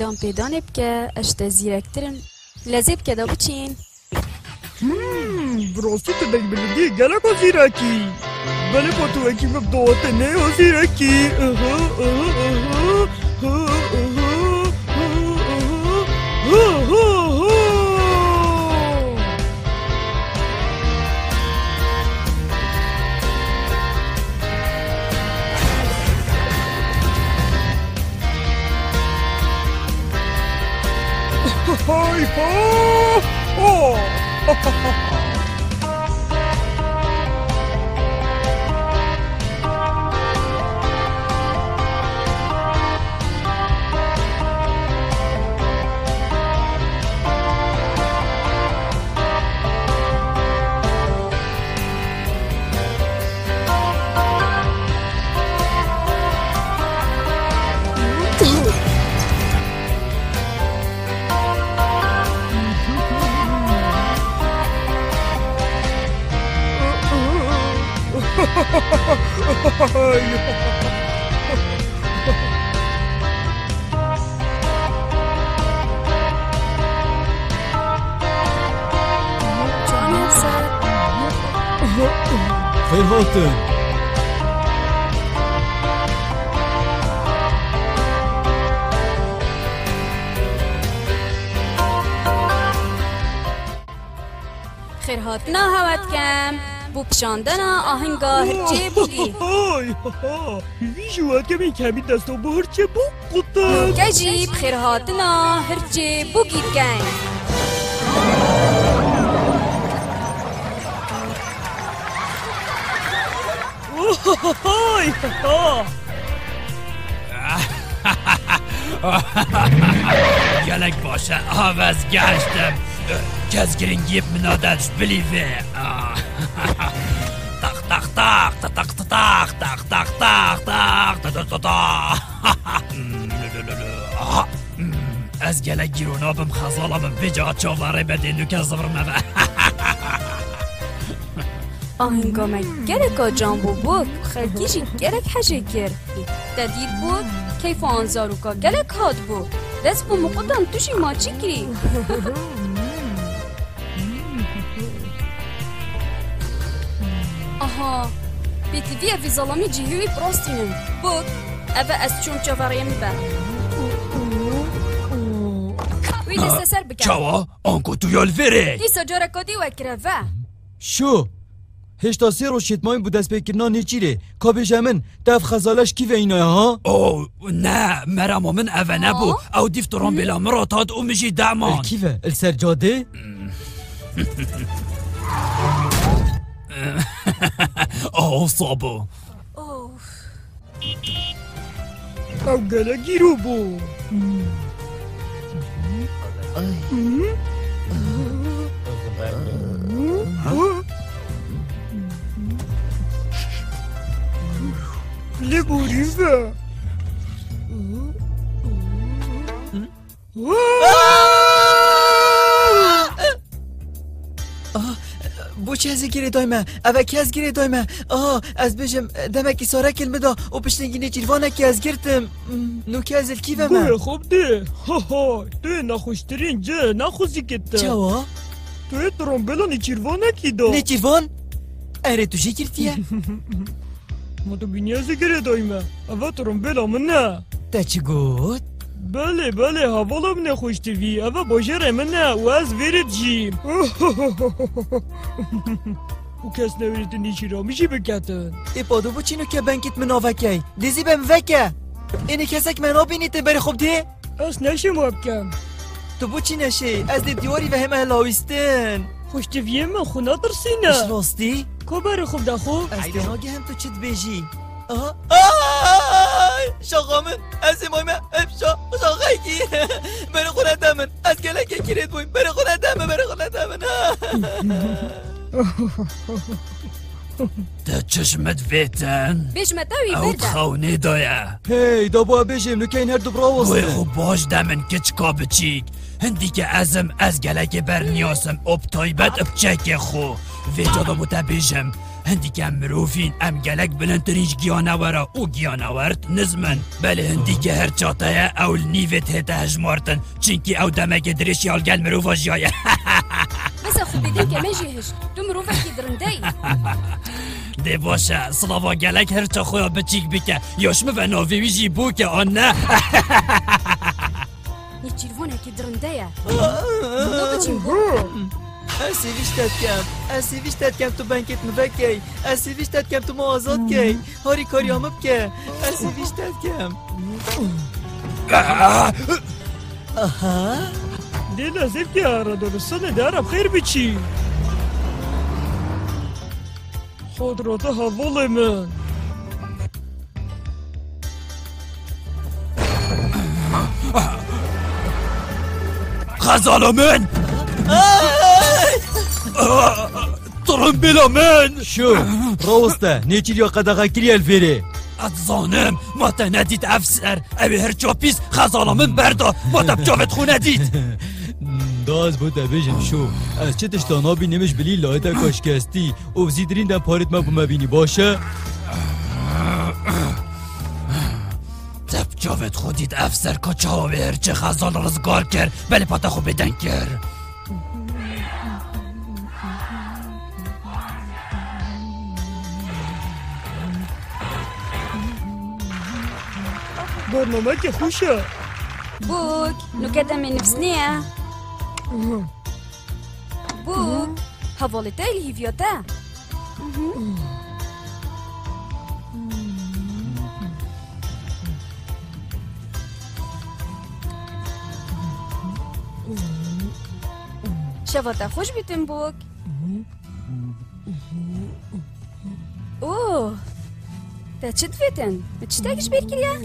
جام پیدانه بکه اشت زیرکترن لازم بکه دا بچین براستی تو دنگ بلندی گلک و زیرکی بله با تو اکی مبدوات نه و زیرکی های ها خیر هاتن خیر هاتنا هوت کم بو پشاندنا آهنگا هرچه بگی ویجوات کمی کمی دستو با هرچه بو قطن کجیب خیر هاتنا هرچه بگی کن گلک باشه آواز گشتم کس گرنگیب منادش بلیوه تاق تاق تاق تاق تاق تاق تاق تاق تاق از گلک گیرونا بم خزالا بم بجا چاواره بدین و که زبرمه آهنگا ما گرکا جامبو بود خلکیشی گرک حجه کرد تدید بود کیف آنزاروکا گرک هاد بود دست بو مقدم توشی ما چی کری آها بیتیوی اوی ظلامی جیهوی پراستینم بود اوه از چون چاوریم با وی دست سر بکن چاوا آنکو تو یال وره دیسا جارکا دی وکره و شو هشتا سه رو شتماین بود دست بکرنا نیچیره کابه جمن دف خزالش کی و اینای ها؟ او نه مرام من اوه نبو او دیفتران بلا مراتات او مجی دعمان الکی و السرجاده؟ او صابو او گلگی رو بو لبوری و بو چه از گیره دایمه اوه که از گیره دایمه از بجم دمکی ساره کلمه دا و پشتنگی نیچیروانه که از گرتم نو که از الکی و من گوه خوب ده توی نخوشترین جه نخوزی کتا چوا؟ توی ترامبلا نیچیروانه کی دا نیچیروان؟ اره تو چه گرتیه؟ ما تو بینیازی گره دایمه اوه ترامبلا من نه تا چی گود؟ بله حوالا من خوشتوی اوه باجره من نه و از ویرد جیم او کس نویرد نیچیرا میشی بکتن ای پادو بو چینو که بنکت من آوکی دیزی بم وکه اینه کسک من آبینیته بری خوب ده؟ از نشم وابکم تو بو چی نشه از دیواری و همه هلاویستن خوشتویه من خونه درسینه اش راستی؟ که بری خوب ده خوب از دناگه هم تو چید بیجی شاقامن از امای من افشا شاقایی بره خونه دمن از گلک کیرید بویم بره خونه دمن ده چشمت ویتن بجمه داوی او برده تخونه دایه هی دابا بجیم نو که این هر دو برا گوی واسته خوب باش دمن کچکا بچیک هندی که ازم از گلک برنیاسم اب تایبت اب چک خو ویجادا بوتا بیجم هندی که مروفین ام گلک بلندترینش گیانوارا او گیانوارد نزمن بله هندی که هر چاطه اول نیوت هته هجمارتن چینکی او دمک درشی آل گل مروفا جایه بس خو بدین که مجیهش تو مروفه کی درندهی ده باشه سلاوا گلک هر چا خویا بچیک بکه یاشمه و ناویوی جی بو که آن نه یه چیروانه کی درندهیه دو بچین بو اسیویشتت کم تو بنکت مفکی اسیویشتت کم تو موازات کی هاری کاری هم بکه اسیویشتت کم آها دی نزیب که را درستانه دارم خیر بچی خود را تا حوال من غزال من طرمبلا من شو روسته نیچی یا قدقه کری الفیره اتزانم ما تا ندید افسر اوی هر چا پیس غزال من بردا ما تا بجاوت خو ندید داز بود بجم شو از چه تشتانابی نمش بلی لایده کاشکستی او زیدرین دم پارت ما بمبینی باشه تب جاوت خودید افسر کچه ها به هرچه غزال رزگار کرد بله پاتا خو بدن کرد برنامه که خوشه بوك نكدا من نفسنية بوك هفولتا الهيفيوتا شفتا خوش بيتن بوك اوه تا چد فيتن تشتاقش بيركريا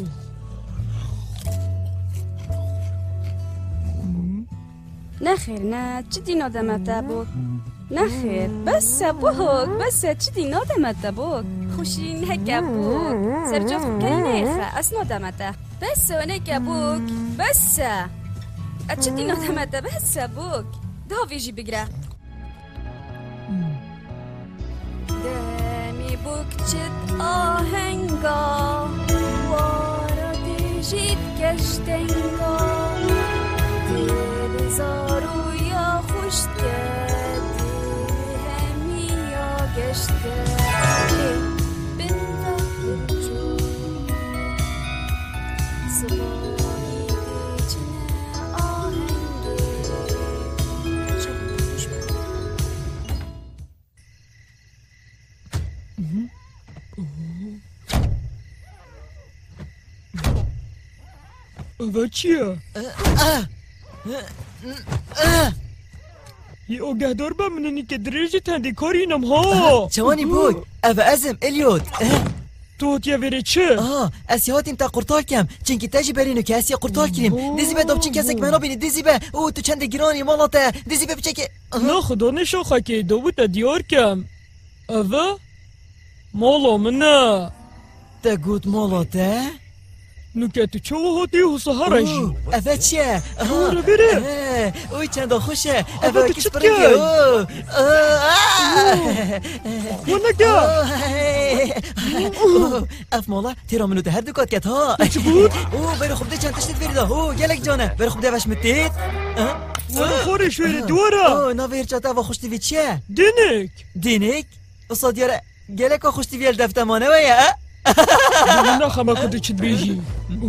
نخير نا تشدي نادمتا بوك نخير بس بوك بس تشدي نادمتا بوك خوشين هكا بوك سرجوف كاينيخا اس نادمتا بس هناك بوك بس تشدي نادمتا بس بوك ده فيجي بقرا دمي بوك تشد آهنگا وارا تجيد كشتنگا زارو یا خوش کردی همی یا گشته بن وقت جو سواری دیچنه آهنگه خوش و چیه؟ یه اوگهدار بموننی که درجه تنده کاری اینم ها چوانی بوک او ازم الیوت تو تیه وره چه؟ اسی هاتیم تا قرطال کم چنکی تاجی برینو که اسی قرطال کریم دیزی به دوب چنک اسک منو بینی دیزی به او تو چند گرانی مالاته دیزی به بچه که نه خدا نشاخه که دو بود دیار کم اوه مالا منه تا گود مالاته نوکه تو چه هاتی و سهرشی اوه چیه؟ آره بره اوی چند خوشه اوه تو چت که؟ ونگه اف مالا تیرا منو ده هر دکات کت ها چه بود؟ برو خوب ده چند تشتید بریده گلک جانه برو خوب ده وش متید ورو خورش ویره دوره ناویر چاته و خوشتی وی چیه؟ دینک؟ اصاد یاره گلک و خوشتی وی الدفتمانه ویه نه خمه کده چید بیجی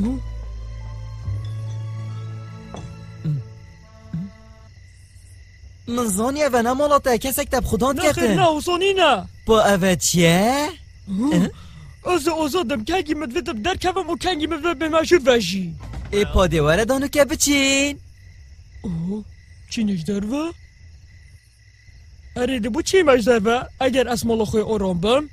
من زانیه و نمالاته کسک تب خودان کردن کردن نه اوزانی نه با اوه چیه؟ اوزادم کنگی مدویدم در کفم و کنگی مدوید به مشهور وشی ای پادواره دانو که بچین چینش دروه؟ اره دبو چی مش دروه؟ اگر اسمالا خوی آرام بم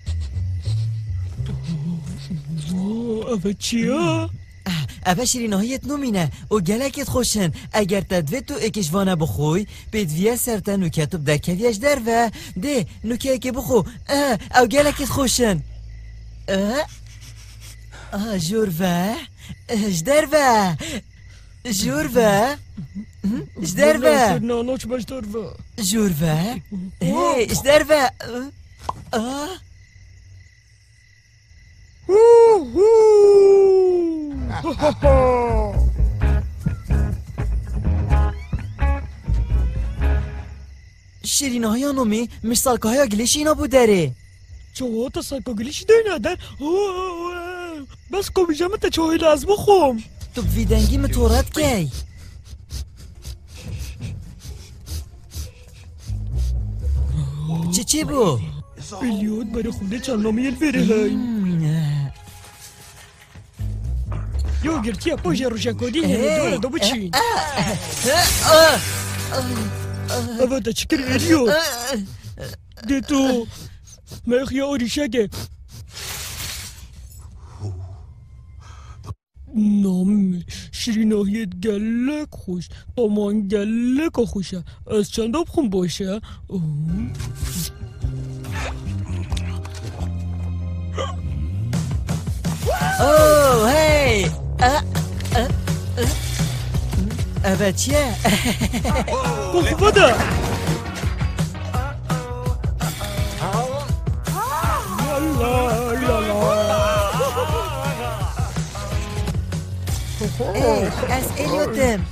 اوه چیه؟ اوه شیریناهیت نومینه او گلکت خوشن اگر تدوید تو اکشوانه بخوی بدویه سرتا نوکتوب در کویش در و ده نوکه که بخو او گلکت خوشن جوروه جدر و جوروه جدر و نانوش باش دروه جوروه جدر و شیرین های نومی مشتالکه های گلیش اینا بود داره چوها تا سالکا گلیش داره ندن بس کمیجمه تا چوهی لازم بخوم تو ویدنگی متورت کی چی بو؟ بیلیود برای خونه چند نامی الفره های یو گرتیه پاشه روشکادی هنه دوره دو بچین اوه دا چکر ایریو ده تو مخیا اوریشگه نام شیریناهیت گلک خوش تامان گلک خوشه از چند بخون باشه اوه هی اوه چیه؟ بخوبه از الیوتم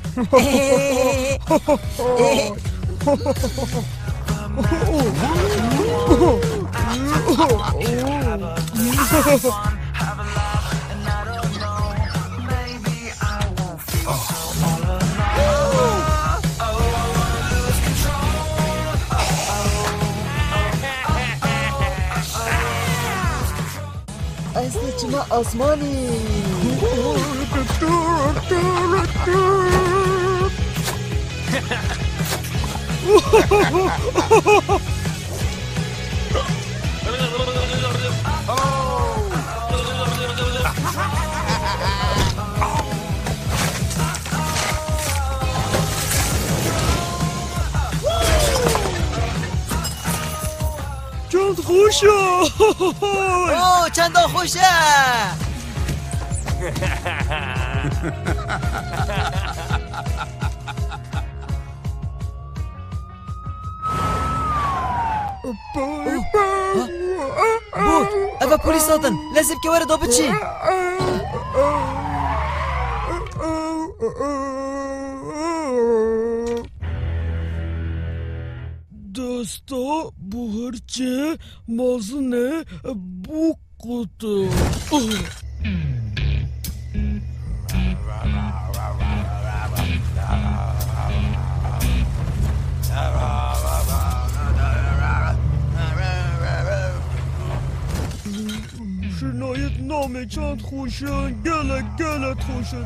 اصلی چما آسمانی چند خوشه اوه چند خوشه بوك أبا بوليس صوتن لازم كوارد بچی دستا بوهرچه مازنه بوکوتو شنایت نامه چند خوشن گلت خوشن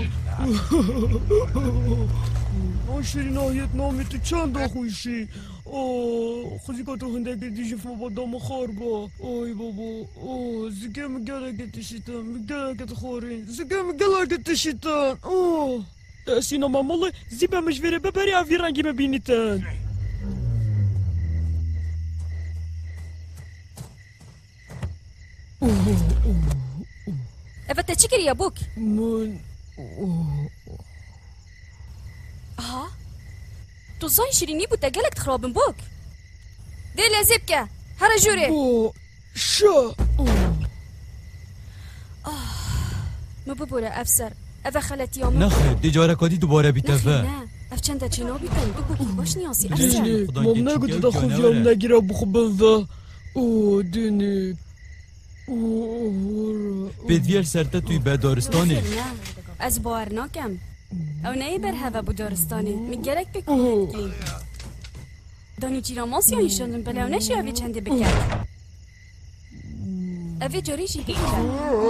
شنایت نامه تو چند خوشی خودی که تو هنده که دیجی فما دام خارگا اوی بابا زگم گلت تشیتن گلت خورین زگم گلت تشیتن سینا ماماله زیبه مجوره ببری اوی رنگی ببینیتن أفتا تشكر يا بوك من تو زاين شيريني بوتا قالك تخرابن بوك دي لازبكة هرا جوري شا ما ببورا أفسر أفا خلت يوم نخیر دیجاره کادی دوباره بیتفه نه أف چنده چنو بیتن دو بوكي باش نياسي أفسر ديني مام نقول تدخل يوم نجرا بخبن ذا ديني بدویر سرته توی بدارستانی نه از باور ناکم او نه بر هوا بودارستانی میگرک بکنید دانی چیرا ماسی هایشان بله او نشی اوی چنده بکرد اوی جاریشی بکرد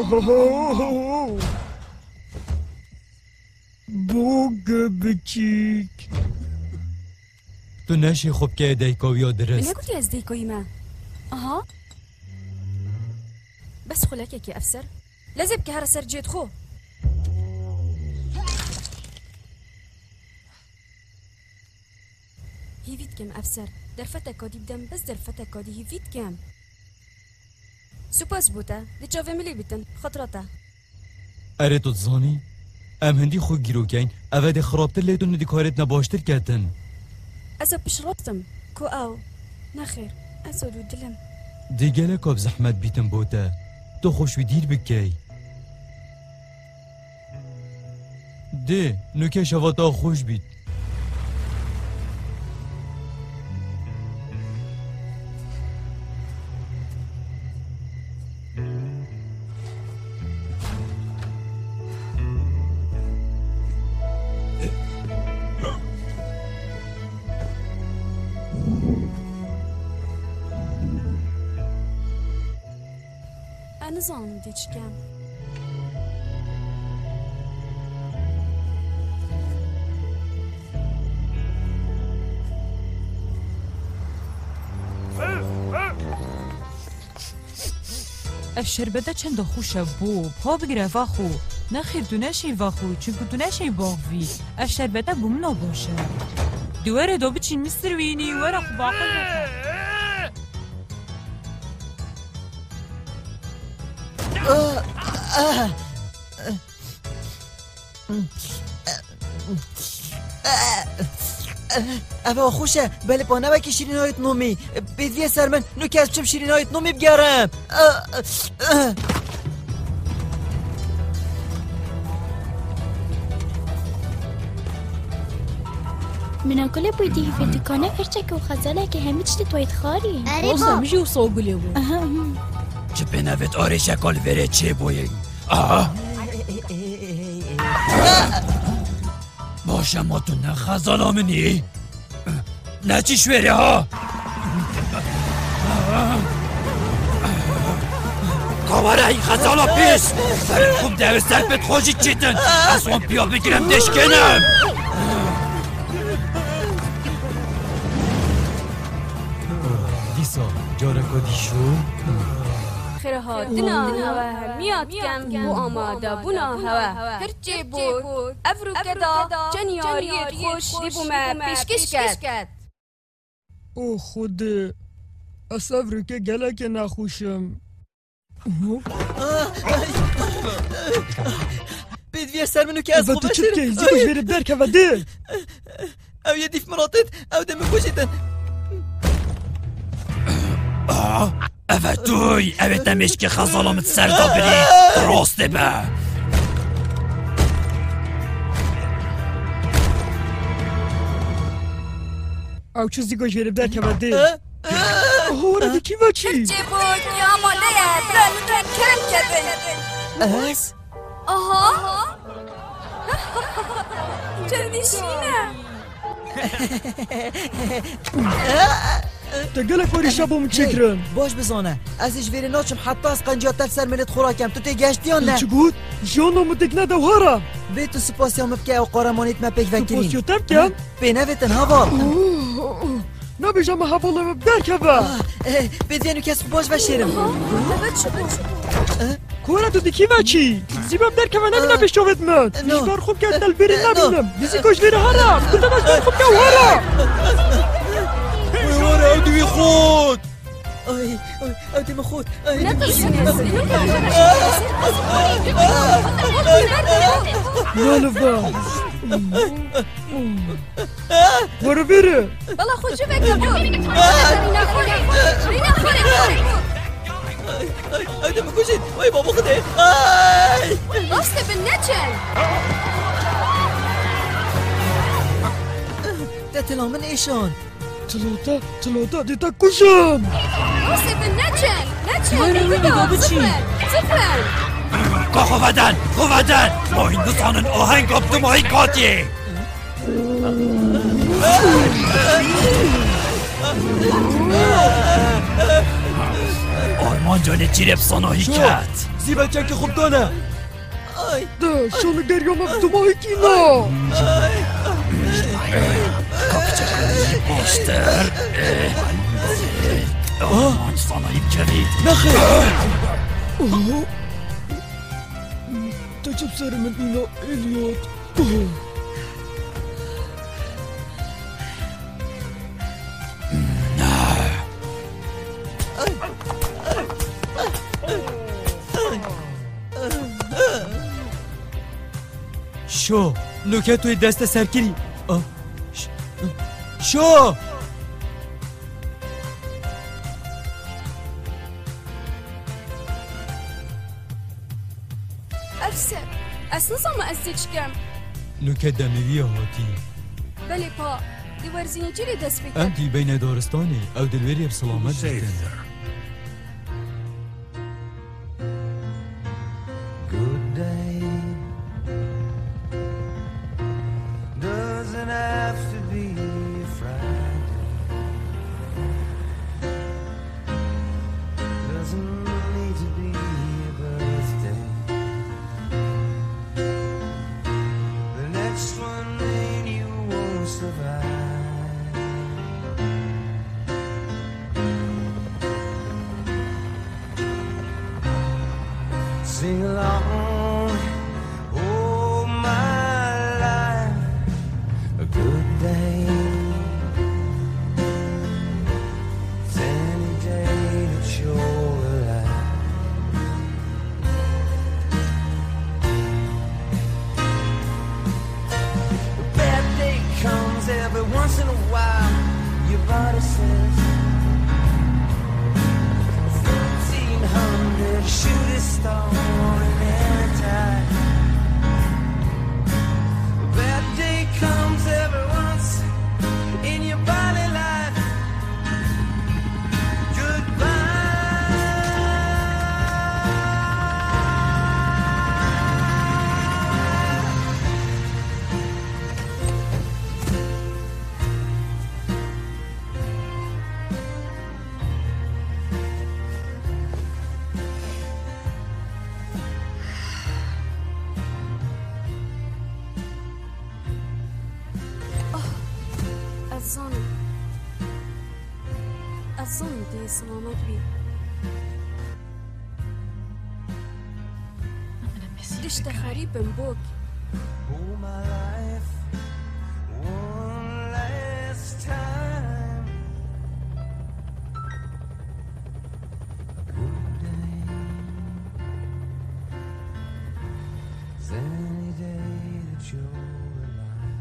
بوگ بچیک تو نشی خوب که دیکاوی ها درست نگوتی از دیکایی ما آها بس خلاك يا أفسر لازم كهر سر جيت خو هيفيت كم أفسر درفتك كادي بدم بس درفتك كادي هيفيت كم سوباس بوتا دي تشافي ملي بيتن خطرتا اره تو تزانی ام هندی خو گیرو کن اوه دی خرابتر لیتون دی کارت نباشتر کردن أسا بشربتم كو أو نخير أسود ودلم دیگه کاب زحمت بیتم بوده تو خوشوی دیر بکی ده نوکه شواتا خوش بید نزانم دی چکم اف شربته چند خوشه بو پا بگیره واخو نخیر تو نشی واخو چونکه تو نشی باقوی اف شربته بوم نباشه دواره دو بچین مستر وینی وره خو باقل اوه خوشه بله پانه بکی شیرین هایت نومی بیدویه سر من نوکه از چم شیرین هایت نومی بگرم من كل بيدي في الدكانة فرشك وخزالة كهمت شتت ويتخاري راسا مجي وصوغلي بو چه بنوید آره شکال وره چه بویی باشه ما تو نه خزالامنی نه چی شوره ها کامره این خزالا پیش برای خوب دوستر بهت خوشی چیتن از اون بیا بگیرم دشکنم دیسا جارکا دیشو خیره ها دنا هوا میاد کم بو آماده بونا هوا هرچی بود افرو کدا جنیاریت خوش دیبومه پیشکش کرد او خود اصفر که گلک نخوشم بیدویه سر منو که از خوبه شدم و تو چه که زیباش برید در که وده او یه دیف مراتت او دمه خوشیدن اوه توی اوه دمش که خزالامت سردا بری درسته به او چه زیگاش برید در که وده هوره بکی و چی؟ هرچی بود یا مانده برای کرم کردن از؟ آها چرا دیشینه تا گلک باری شبام چکرن باش بزانه ازش ویره ناچم حتی از قنجاتر سر ملت خوراکم تو تی گشتی یا نه؟ چه بود؟ جانم دک نده هارا به تو سپاسی هم بکه او قارمانیت ما پیک وکرین سپاسی تب کن؟ به نویتن هوا نبیشم حوالم در که با بدینو کس باش و شیرم کورا تو دیکی و چی؟ زیبم در که و نبینم بشوت من بیشتر خوب که دل بری نبینم دیزی کش بری هارا کدام از در خوب که هارا هارا دوی خود آی دم خود مالو برو بره بلا خود شو بکر بود آی دم کشید آی بابا خوده راسته بن نچن ده تلامن ایشان تلاتا دیتا کشم راسته بن نچن صفر که خوبدن ما هندوستانın آهنگ kaptım haykati آرمان جان چیرب سانایی کرد زیبا چک خوب دانه ده شانو گریانم دماغی کینا kapıcakları boştur آرمان سانایی کرد نخیر تجب سر من اینا الیوت شو نوکه توی دست سرکری شو از نظام از چکم نوکه دموی هاتی بله پا دیوارزینی چلی دست بکن انتی بین دارستانی او دلوری بسلامت Safe بکن there. Good day doesn't have to be a Friday. Doesn't need to be a birthday. The next one then you won't survive. Sing along, oh my life, a good day. It's any day that you're alive. A bad day comes every once in a while. Your body says 1,300 shooting star in any time. A bad day comes every once in your body life. أظن دي سلامت بي دشت خريب بوك Oh my life, one last time. A good day is any day that you're alive.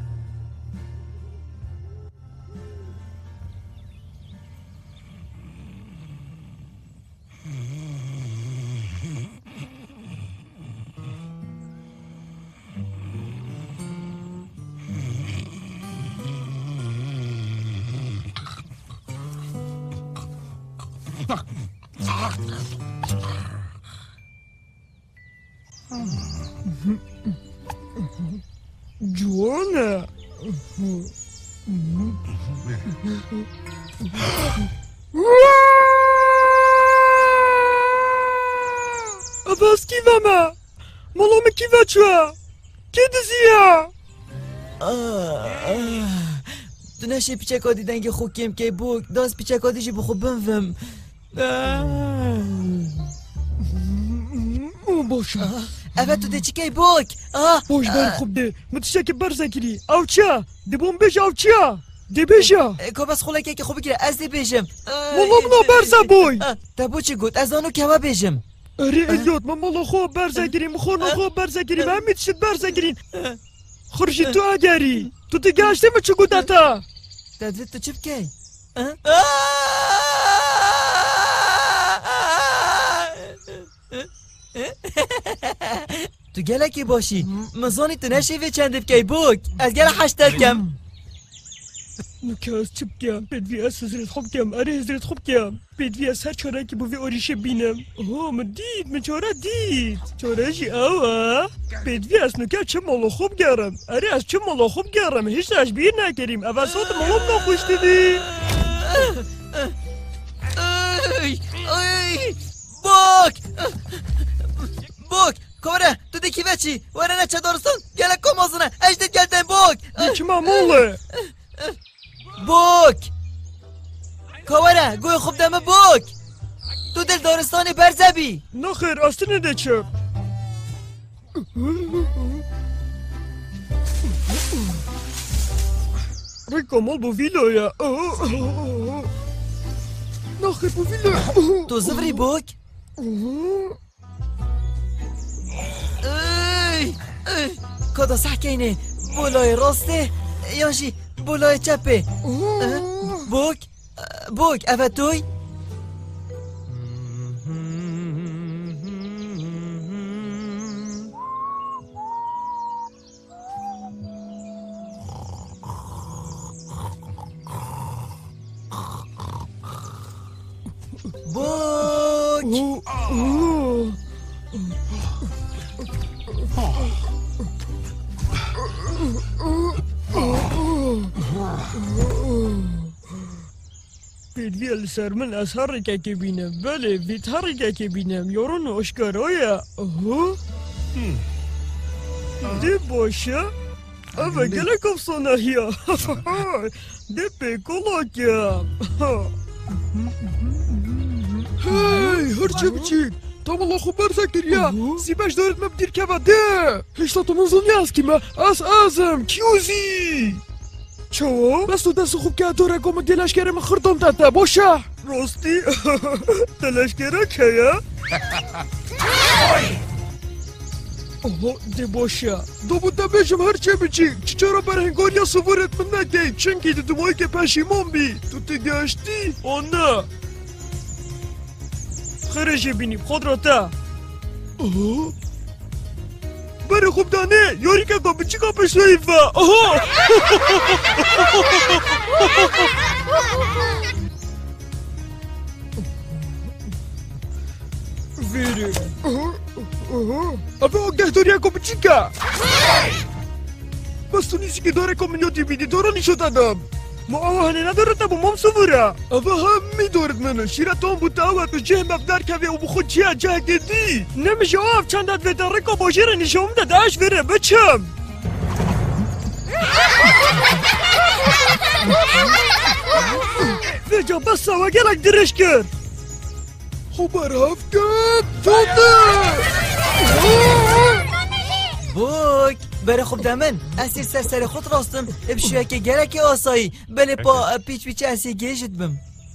جوانه عباس کیوامه مولوم کیوه چوه کی دزیه تو نشه پیچکا دیدن که خوب کم که بوک داست پیچکا دیجی بخو بنفم باشه اوه تو ده چی که بوک باش بر خوب ده متشه که برزن کری او چه ده بوم بش او چه ده بشه که بس خوله که خوب بگیره از ده بیشم مولوم نا برزن بوی تا بو چی گود از آنو که وا بیشم اره الیوت من مولو خوب برزن گریم خونو خوب برزن گریم همین تشت برزن گرین خورشید تو اگری تو تگاشته ما چه گوده تا تدوید تو چی بکی تو گله کی باشی مزانی تو نشیوه چند بکی بوک از گله حشتر کم نوکه از چه بگم بدوی از حضرت خوب گم اره حضرت خوب گم بدوی از هر چاره که بوی آریشه بینم من دید من چاره دید چاره جی اوه بدوی از نوکه چه مالو خوب گرم اره از چه مالو خوب گرم هیچ تشبیه نکریم اول ساعت مالوم نخوش دیدی بوک کاره تو دیکی وچی وره نچه دارستان گله کم آزونه اجدید گلدن بوک دیکی معموله بوک کاره گوی خوب دمه بوک تو دل دارستانی برزبی نخیر اصلا نده چه ریکامال بو ویلایه نخیر بو ویلایه تو زفری بوک کدا سحکینه بولای راسته یاشی بولای چپه بوک اوه توی پیدویل سر من از هر که بینم بله ویت هر که بینم یارون اشکارایه ده باشه اوه گلک افسانهیه ده پیکولاکیم هی هرچه بچید تا والله خوب برزکریا سیبش دارد مبدیر که بده هشتا تو منظر نیست که من ازم کیوزی چو؟ بس تو دست خوب که داره گم دلشگره من خردم داده باشه راستی؟ دلشگره که آها ده باشه دو بوده بشم هرچه بچی چرا برهنگاریا سوورت من نگی چنگی ده دومایی که پشیمان بی تو تگشتی؟ آه نه خیرشی بینیم خود را تا بره خوب دانه یاری که گابه چی گابه شویفه آها ویری اوه آگه داری گابه چی که بس تو نیستی که داره کامینیاتی بیدی داره نیشو دادم ما آوهنه نداره تا با مام سووره اوه هم میدارد منو شیرت هم بود اوه تو جه مبدر که او بخود چیه جه گدی نمیشه آف چندت ویداره که باشه رو نشام دادهش بره بچم ویجا بس سوا گلک درش کرد خوب برهف کرد جاده بوک بره خوب دمن اسیر سر خود راستم بشویه که گرک آسایی بله پا پیچ پیچ اسیر گیشت بم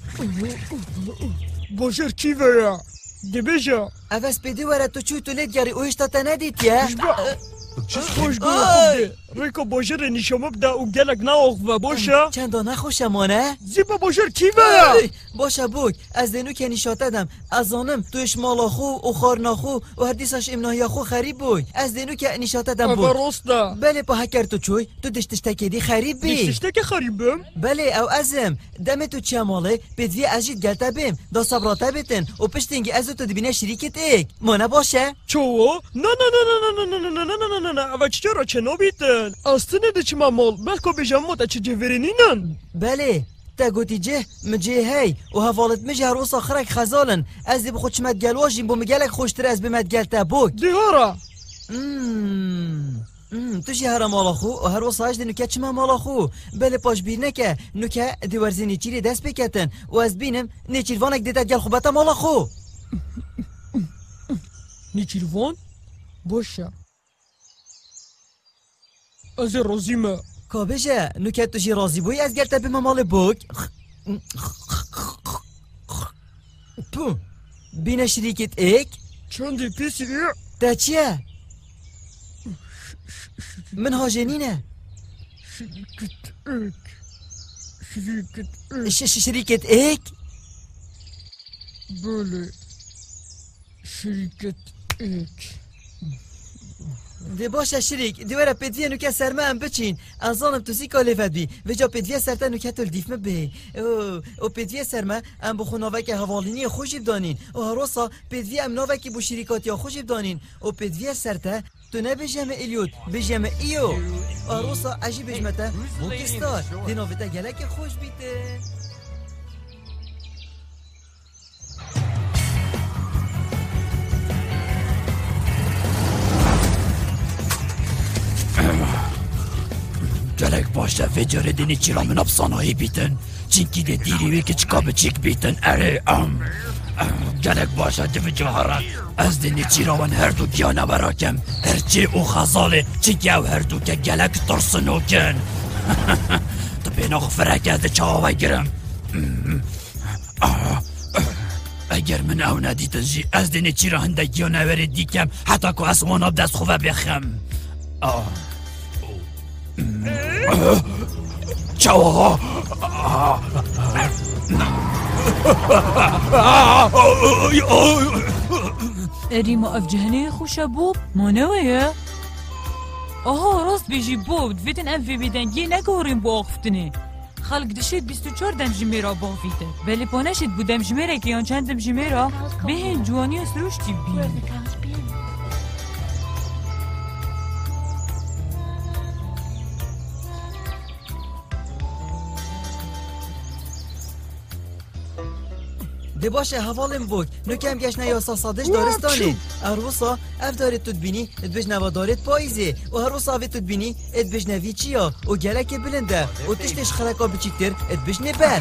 باشر کی ویا دی بجا اوست بیدی وره تو چوی تولید گری اویش تا تا ندید یه خوش گوه خوب دی ریکا باشر نیشامه بده او گلک ناخ و باشه چندا نخوشمانه زیبا باشر کی ویا باشه بوک از دینو که نیشاته دم از آنم توش مالا خو و خارناخو و هر دیساش امناهی خو خریب بوی از دینو که نیشاته دم اوه بود راسته بله پا هکر تو چوی تو دشتشتکی دی خریب بی دشتشتکی خریبم بله او ازم دم تو چه ماله بدوی ازید گلتا بیم دا صبراته بیتن و پشتینگی ازو تو دبینه شریکت ایک ما نباشه چو؟ نه اوه چرا چه نبیتن اصلا ده چه مال بس که بجم ما تا چه جورینینن بله تا گوتی جه مجه هی و هفالت مجه روس آخرک خزالن از دی بخود چمت گلواشیم با مگلک خوشتر از بمت گلتا بوک دیهارا تو شی هر مالا خو و هر وصاش دی نکه چما مالا خو بله پاش بیر نکه نکه دیورزی نیچیری دست بکتن و از بینم نیچیروانک دیتا گل خوبتا مالا خو نیچیروان؟ باشه از رازیمه کابجه نکه تو شی رازی بوی از گلتا بیم مال بوک پو بینه شریکت ایک چندی پیسی تا چیه؟ من هاجنینه شریکت ایک بله شریکت ایک دی باشه شریک دیواره پیدویه نوکه سرمه هم بچین انزانم تو سی کالیفت بی و جا پیدویه سرتا نوکه تول دیفمه بی و پیدویه سرمه هم بخو ناوکه حوالینی خوشیب دانین و هروسا پیدویه هم ناوکی بو شریکاتی ها خوشیب دانین و پیدویه سرتا تو نه بجمه ایلیوت بجمه ایو و هروسا عجی بجمه تا بوکستار دی ناویتا گلک خوش بیته گلک باشه ویجاره دینی چی را من افسانهایی بیتن چینکی ده دیریوی که چکا بچیک بیتن اره گلک باشه ده ویجاره از دینی چی را من هر دو گیانه براکم هرچی او خزاله چینکی او هر دو که گلک ترسنو کن تو بیناخ فرک از ده چاوه گرم اگر من او ندیتن جی از دینی چی را هنده گیانه وری دیکم حتی که اسماناب دست خوبه بخم چاوه ریما اف جهنه خوشه بوب ما نویه آها راست بیجی بوب دویتن ام وی بیدنگی نگوریم با آخفتنی خلق دشید 24 دمجمێرا باویده ولی پانشید بو دمجمێرێکی یان چند دمجمێرا بهین جوانی و سروشتی بین ده باشه حوالم بوک نکم گشنه یا سادش دارستانه اروسا اف دارید تو بینی ادبش نوا دارید پاییزه و هر روز آوید تو بینی ادبش نوی چیا و گلک بلنده و تشتش خلقا بچیکتر ادبش نبر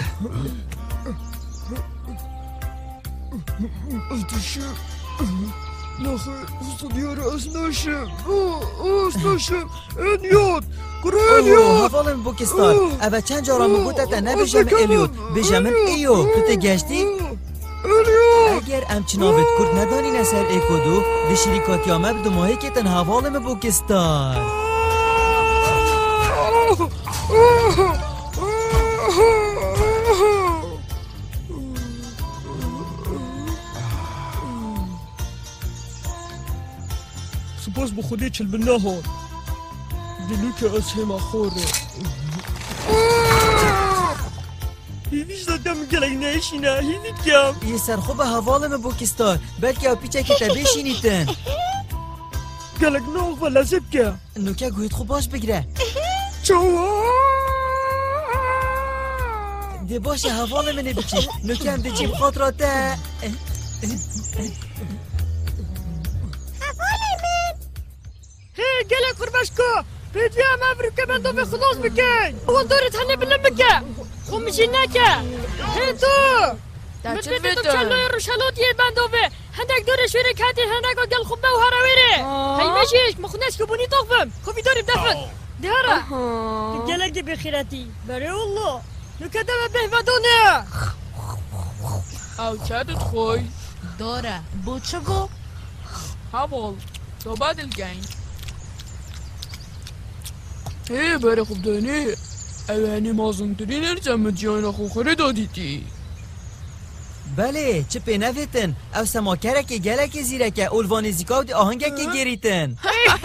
اتشه نخیر استودیار از نشم نشم انیاد اوه حوالم بوک استار اوه چند جارا مگوته تا نبیجم الیوت بجمن ایو تو ته گشتی؟ اگر امچناوت کرد ندانی نسر ایکودو ده شریکاتی آمه بدو ماهی که تن حوالم بوک استار سپاس بخودی چل بناهان دلو که از همه خوره هیویش دادم گلک نشینه هیوید کم یه سرخوب حوالم بوکستار بلکه او پیچه که تبیشینیتن گلک ناغ و لذب که نوکه گوید خوب باش بگیره چوا ده باشه حوالم نبیچی نوکه هم ده جیب خاطراته هی گلک قربش که پیدوی هم افریقه من دوبه خلاص بکن اون دارت هنه بلن بکن خب میشی نکه هی تو مدبت تو چلوی روشلوتیه من دوبه هندک داره شوره کتی هندک گل خوب به و هراویره هی میشیش مخونش که بونی طاقبم خوبی داریم دفن ده هره گلک دی بخیرتی برای الله نکه دمه بهودونه او چادت خوی داره بو چه بو؟ حوال تو بدل گین هی بره خوب دانی اوانی مازندرین ارزم جانا خو خورده دادیدی بله چه پینویتن او سماکره که گلک زیره که اولوان زیکا و دی آهنگه که گریتن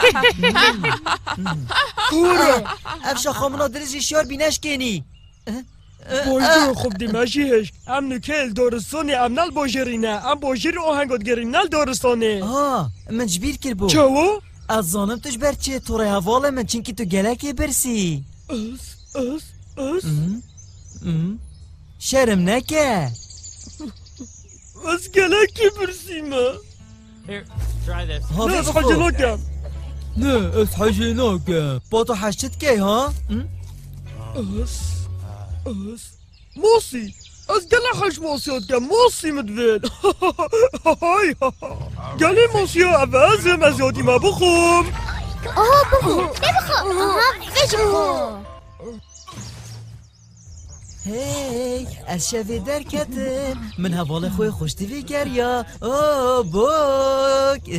کوره افشا خامنا درزی شیار بینش کنی بایدو خوب دیمشیش ام نکل دارستانی ام نل باجرینه ام باجر آهنگات گرین نل دارستانه من جبیر کر بو چاو؟ از زانم توش بر چه توره حواله من چینکی تو گلکی برسی اس شرم نکه از گلکی برسی ما نه از حاجه نکم نه از حاجه نکم با تو حشت که ها؟ اس موسی از گله حش موسیات کم موسی مدوید های گله موسی عوضم از یادی ما بخوم بخو بخو هی از شوی در کتن من حوال خوی خوشتیوی گریا اوه بوک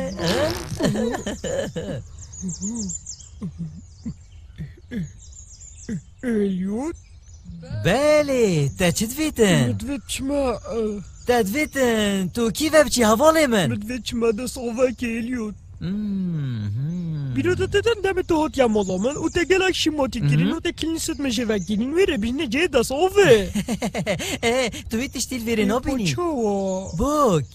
الیوت بله تا چه دویتن؟ مدوید چما تا دویتن تو کی وبچی حواله من؟ مدوید چما دست آوه که الیوت بیرو دادن دم تو هات یا مالا من او تگلک شیماتی گیرین او تکلینست مشه و گیرین ویره بینه جه دست آوه توی تشتیل ویره نابینی چوا بوک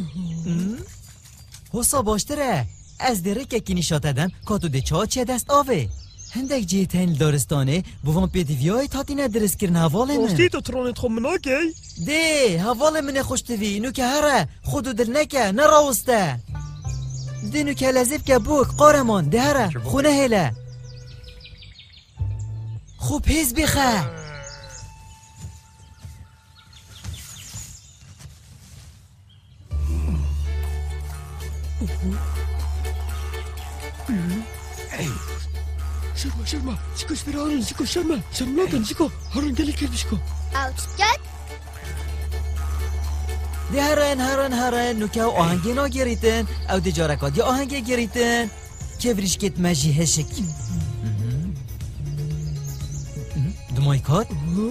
حسا باشتره از دره که کنی شاتدم کاتو ده چا چه دست آوه هندک جه تین دارستانه بوان پیدیوی های تاتی ندرست کرن حواله من راستی تو ترانت خو مناکی؟ ده حواله من خوشتوی نو که هره خودو دل نکه نراوسته ده نو که لذب که بوک قارمان ده هره خونه هله خوب هیز بخه شرما سیکو سپران سیکو شرما ناکن سیکو هران گلی کرد سیکو اوتگت ده هرن نو که آهنگی نا گریتن او ده جارکات یا آهنگی گریتن که وریشکت مجی هشک دمای کات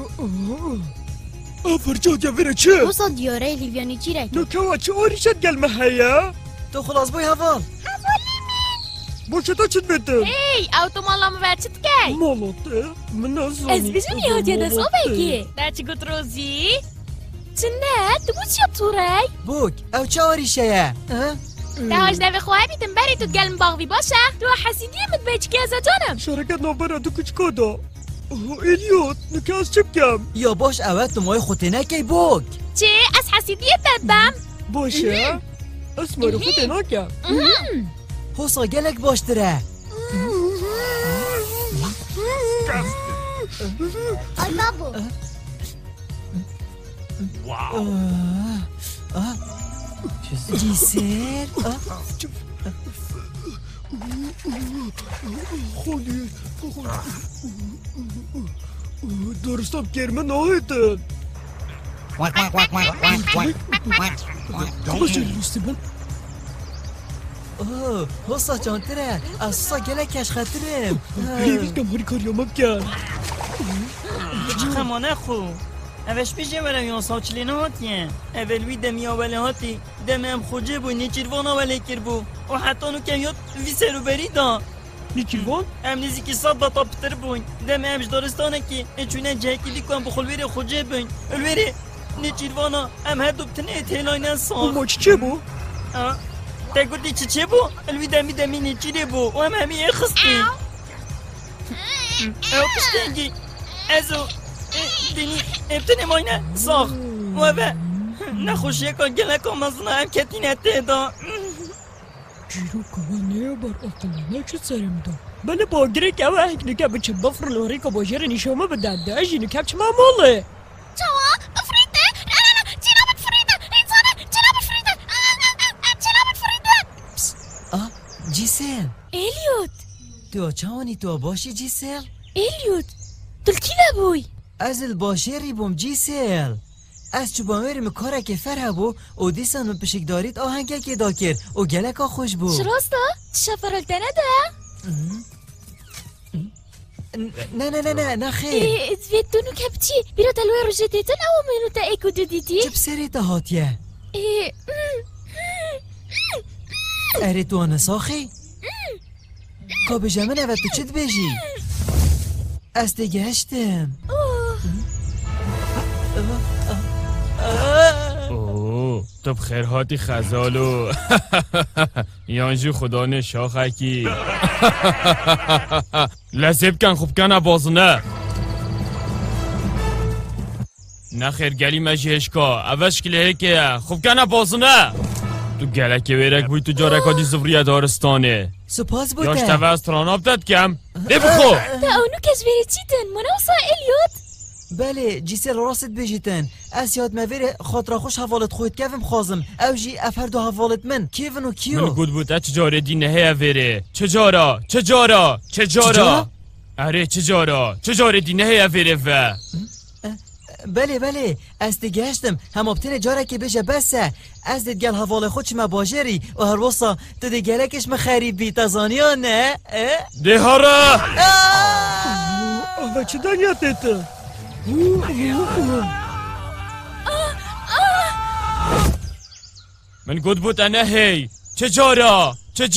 فرجاد یا ویره چه؟ بوسا دیاره لیویانی چی رای نو که چه آریشت گل محیا؟ تو خلاص بای حوال باشه تا چت بده ای او تو مالا مبرچت کی مالاته من نزانی از بیشم یاد یاد سو بگی در چی گفت روزی چنه تو بود چی طوری بوک او چه آریشه دهاش دو خواه بیتم بری تو گلم باغوی باشه تو حسیدی مد بیچ که از جانم شرکت نابرا تو کچکا دا الیوت نکه از چه بکم یا باش اوت تو مای خوته نکی بوک چی از حسیدیت دادم باشه اسمه رو خوته نکم حسا گلک باشتره آی بابو جیسر خالی درستم گرمه نایدن باشه لوستی من حسا چانتره اساسا گلکش خطرم بیبیز کم هاری کاری هم کن خمانه خو اوش پیشه برم یا ساچلینه هاتیه اولوی دمی آوله هاتی دم هم خوجه بو نیچیروان آوله کر بو و حتی نو کمیات ویسه رو بری دا نیچیروان؟ هم نیزی که صد دا پتر بوین دم همش دارستانه که اچونه جهکیلی کن بخول ویره خوجه بوین الویره نیچیروانا هم هر دوبتنه اتهلاینه ساخ ما چه بو؟ تا گردی چه بو؟ الوی دمی نیچیره بو و هم همی اخستی او پشتنگی ازو دینی ابتنه ماینه ساخ و به نخوشیه که گلک آمازنا هم کتینه تیدا جیرو کمانه بر اقلانه چه سرم دا بله باگره که اوه اک نکه بچه بفر لوری که باجره نشامه بدنده اجی نکه چه معموله چوا افریده نه جناب افریده انسانه جناب افریده جناب افریده جیسل الیوت تو چاوانی تو باشی جیسل؟ الیوت دلتی لبوی از الباشری بوم جیسل از چوبامرم کاره که فره بو او دیسان من پشک دارید آهنگه که دا کرد او گلکا خوش بو شراستا؟ شفرالتنه ده؟ نه خیر ازوید دونو کبچی بیرو تلوی رو جدیدن او منو تا ایکو دو دیدی؟ چه بسری تا هاتیه؟ اره تو آنه ساخی؟ که بجمن اوه تو چید بیجی؟ از دیگه هشتم تو بخیر هاتی خزالو یانجو خدا نه شاخه کی لسیب کن خوب کنه بازنه نه خیر گلی مجیشکا اوش کلیه که خوب کنه بازنه تو گله که ویرک بوی تو جارکا دی زفریه دارستانه سپاس بوده یاش تاوه از تراناب داد کم بخو تا اونو کش ویری چیتن منوسا الیوت بله جیسل راست بجیتن از یاد مویر خاطر خوش حوالت خوید کفم خوازم او جی افر دو حوالت من کیون و کیو من گود بود چجاره دی نهه ویره چجارا اره چجاره دی نهه ویره و بله از دیگه هشتم هم ابتن جاره که بشه بسه از دید گل حوال خود چما باجری و هر وصا تو دی گلکش مخریبی تازانیان نه ده هارا اوه چه دنیات دیتا من گود بود نهی چجارا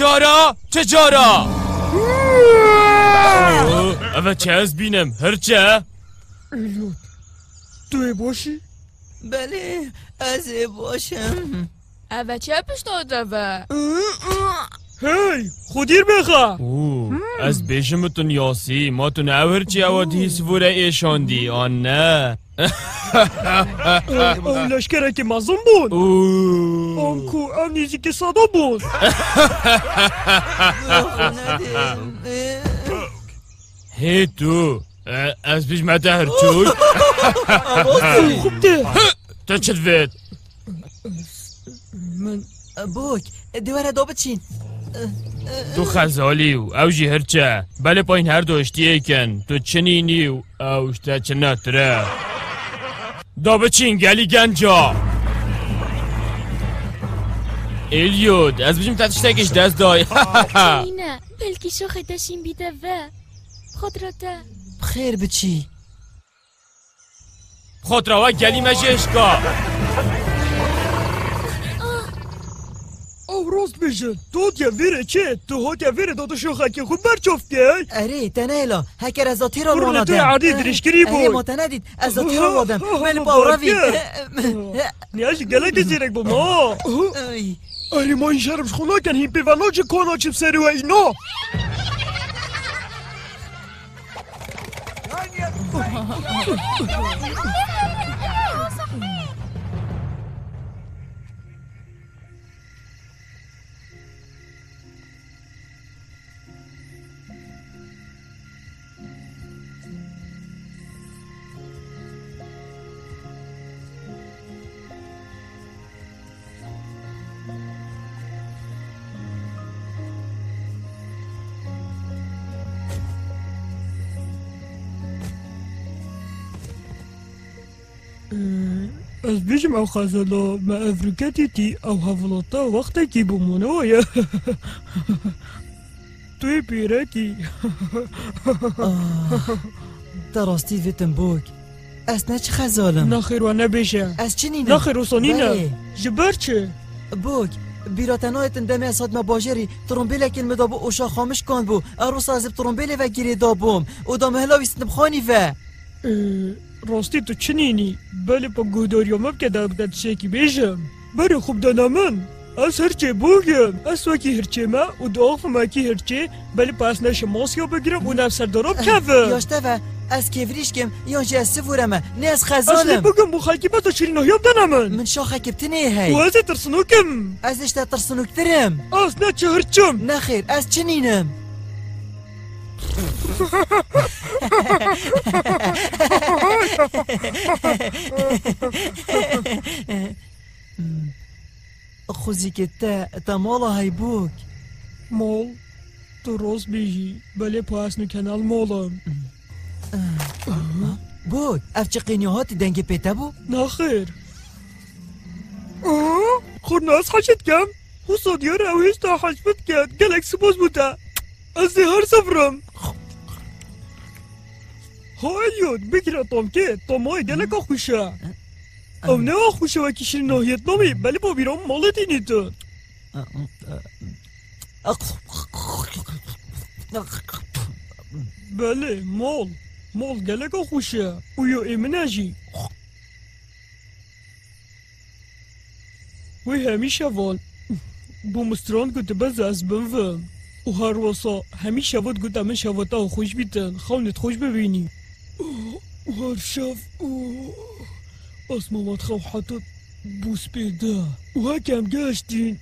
اوه چه از بینم هرچه الیوت توی باشی؟ بله از باشم اوه چه پشت آدوه؟ هی خودیر بخوا از بیشمتون یاسی ما تو نه هرچی اوادی سوره ایشاندی آن نه او لشکره که مزون بود آنکو نیزی که صدا بود هی تو از بیش مده هرچوی خوب ده تو چه دوید من بوک دواره دا بچین تو خزالی و اوجی هرچه بله پایین هر دو اشتیه کن تو چنینی و اوشته چه نتره دا بچین گلی گنجا الیود از بجیم تتشتکش دست دای نه بلکی شوخه داشیم بیده و خود را ده خیر بچی خود را و گلی مجشکا او راست بجن تو تیا ویره چه تو ها تیا ویره دادو شوخکی خود برچوف کی اره تنهلا هکر از آتی را برو وانادم تو عادی درشکری اره بود ما تندید از آتی را وادم ولی باوراوی نیاش گلک زیرک با ما اره ما این شرمش خونا کن هیم پیوانا چه کانا چه بسری و اینا از بیشم او خزالا ما افریکتی تی او حفلتا وقتی کی بمونویا توی پیرتی دراستی ویتم بوک از نه چه خزالم نخیر و نبیشه از چی نینم نخیر و سانینه جبر چه بوک بیراتنایتن دمی از ما باجری ترومبیل کن مدابو اوشا خامش کن بو اروس از ترومبیل و گیری دابوم و دام هلاویستن بخانی و راستی تو چنینی بله پا گوداریوم که دابدت شکی بیشم بره خوب دانمن از هرچه بوگم از وکی هرچه ما و داغف ما کی هرچه بله پاس نشه ماسیا بگیرم و نفسر دارم کفه یاشته و از کیفریش کم یا جه سفورمه نه از خزالم اصلی بگم بخاکی بتا چرین هیاب دانمن من شاخه کبتنه هی و از ترسنوکم از اشتا ترسنوکترم از نه چه هرچم نخیر از چنینم خوزی که تا مالا های بوک مال تو راست بیجی بله پاسنو کنال مالم بوک اف چه قینیهاتی دنگ پیتا بو؟ نخیر خود ناس حشد کم حساد یاره او هشتا حشبت کد گلک سباز بوده از هر سفرم هایود بگیره تام که تامای گلک خوشه او نه خوشه و کشیر ناهیت نامی بله با بیرام مالت اینیتون بله مال گلک خوشه او یا ایمنه جی وی همیشه وان با مستران گوته بز از بنفهم و هر واسا همیشه واد گوته من شواتا خوش بیتن خونت خوش ببینی و هر شف اسمامات خو حطت بوس پیدا و هکم گشتین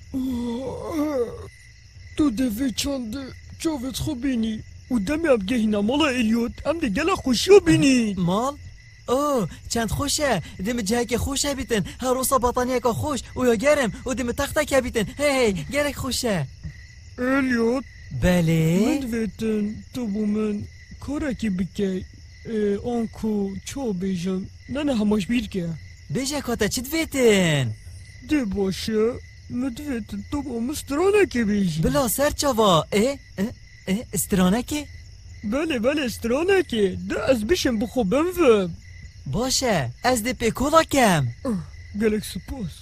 تو دوی چنده چاوت خوب بینی و دمی اب گهینا مالا الیوت ام ده گله خوشیو بینی مال؟ اوه چند خوشه دم جهک خوشه بیتن هر روسا بطانیه که خوش و یا گرم و دم تخته که بیتن هی گرک خوشه الیوت بله من دویتن تو بو من کارکی بکی آنکو چو بیجم نه هماش بیر که بیجه کاتا چی دویتن؟ ده باشه مدویتن تو با مسترانه که بیجم بلا سر چوا استرانه که؟ بله استرانه که ده از بیشم بخو بنفهم باشه از ده پیکولا کم گلک سپاس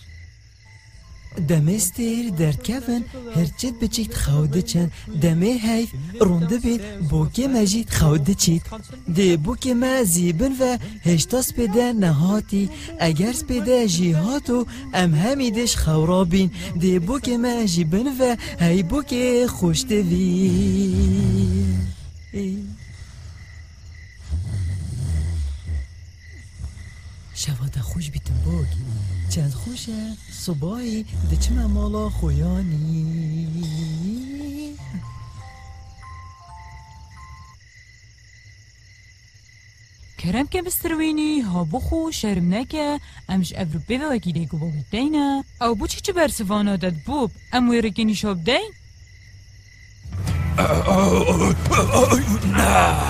دمستیر درکفن هرچت بچیت خوده چن دمه حیف رونده بید بوکه مجید خوده چید ده بوکه ما زیبن و هشتاس پیده نهاتی اگر پیده جیهاتو ام همیدش خورابین ده بوکه ما جیبن و هی بوکه خوشته وی شواده خوش بیتن بوک چند خوشه صبحی دچم مالا خویانی کرم که بستروینی ها بخو شرم نکه امش افروپی و وکی دیگو باید دینه او بو چی برسوانه داد بوب ام ویرکنی شاب دین؟ نه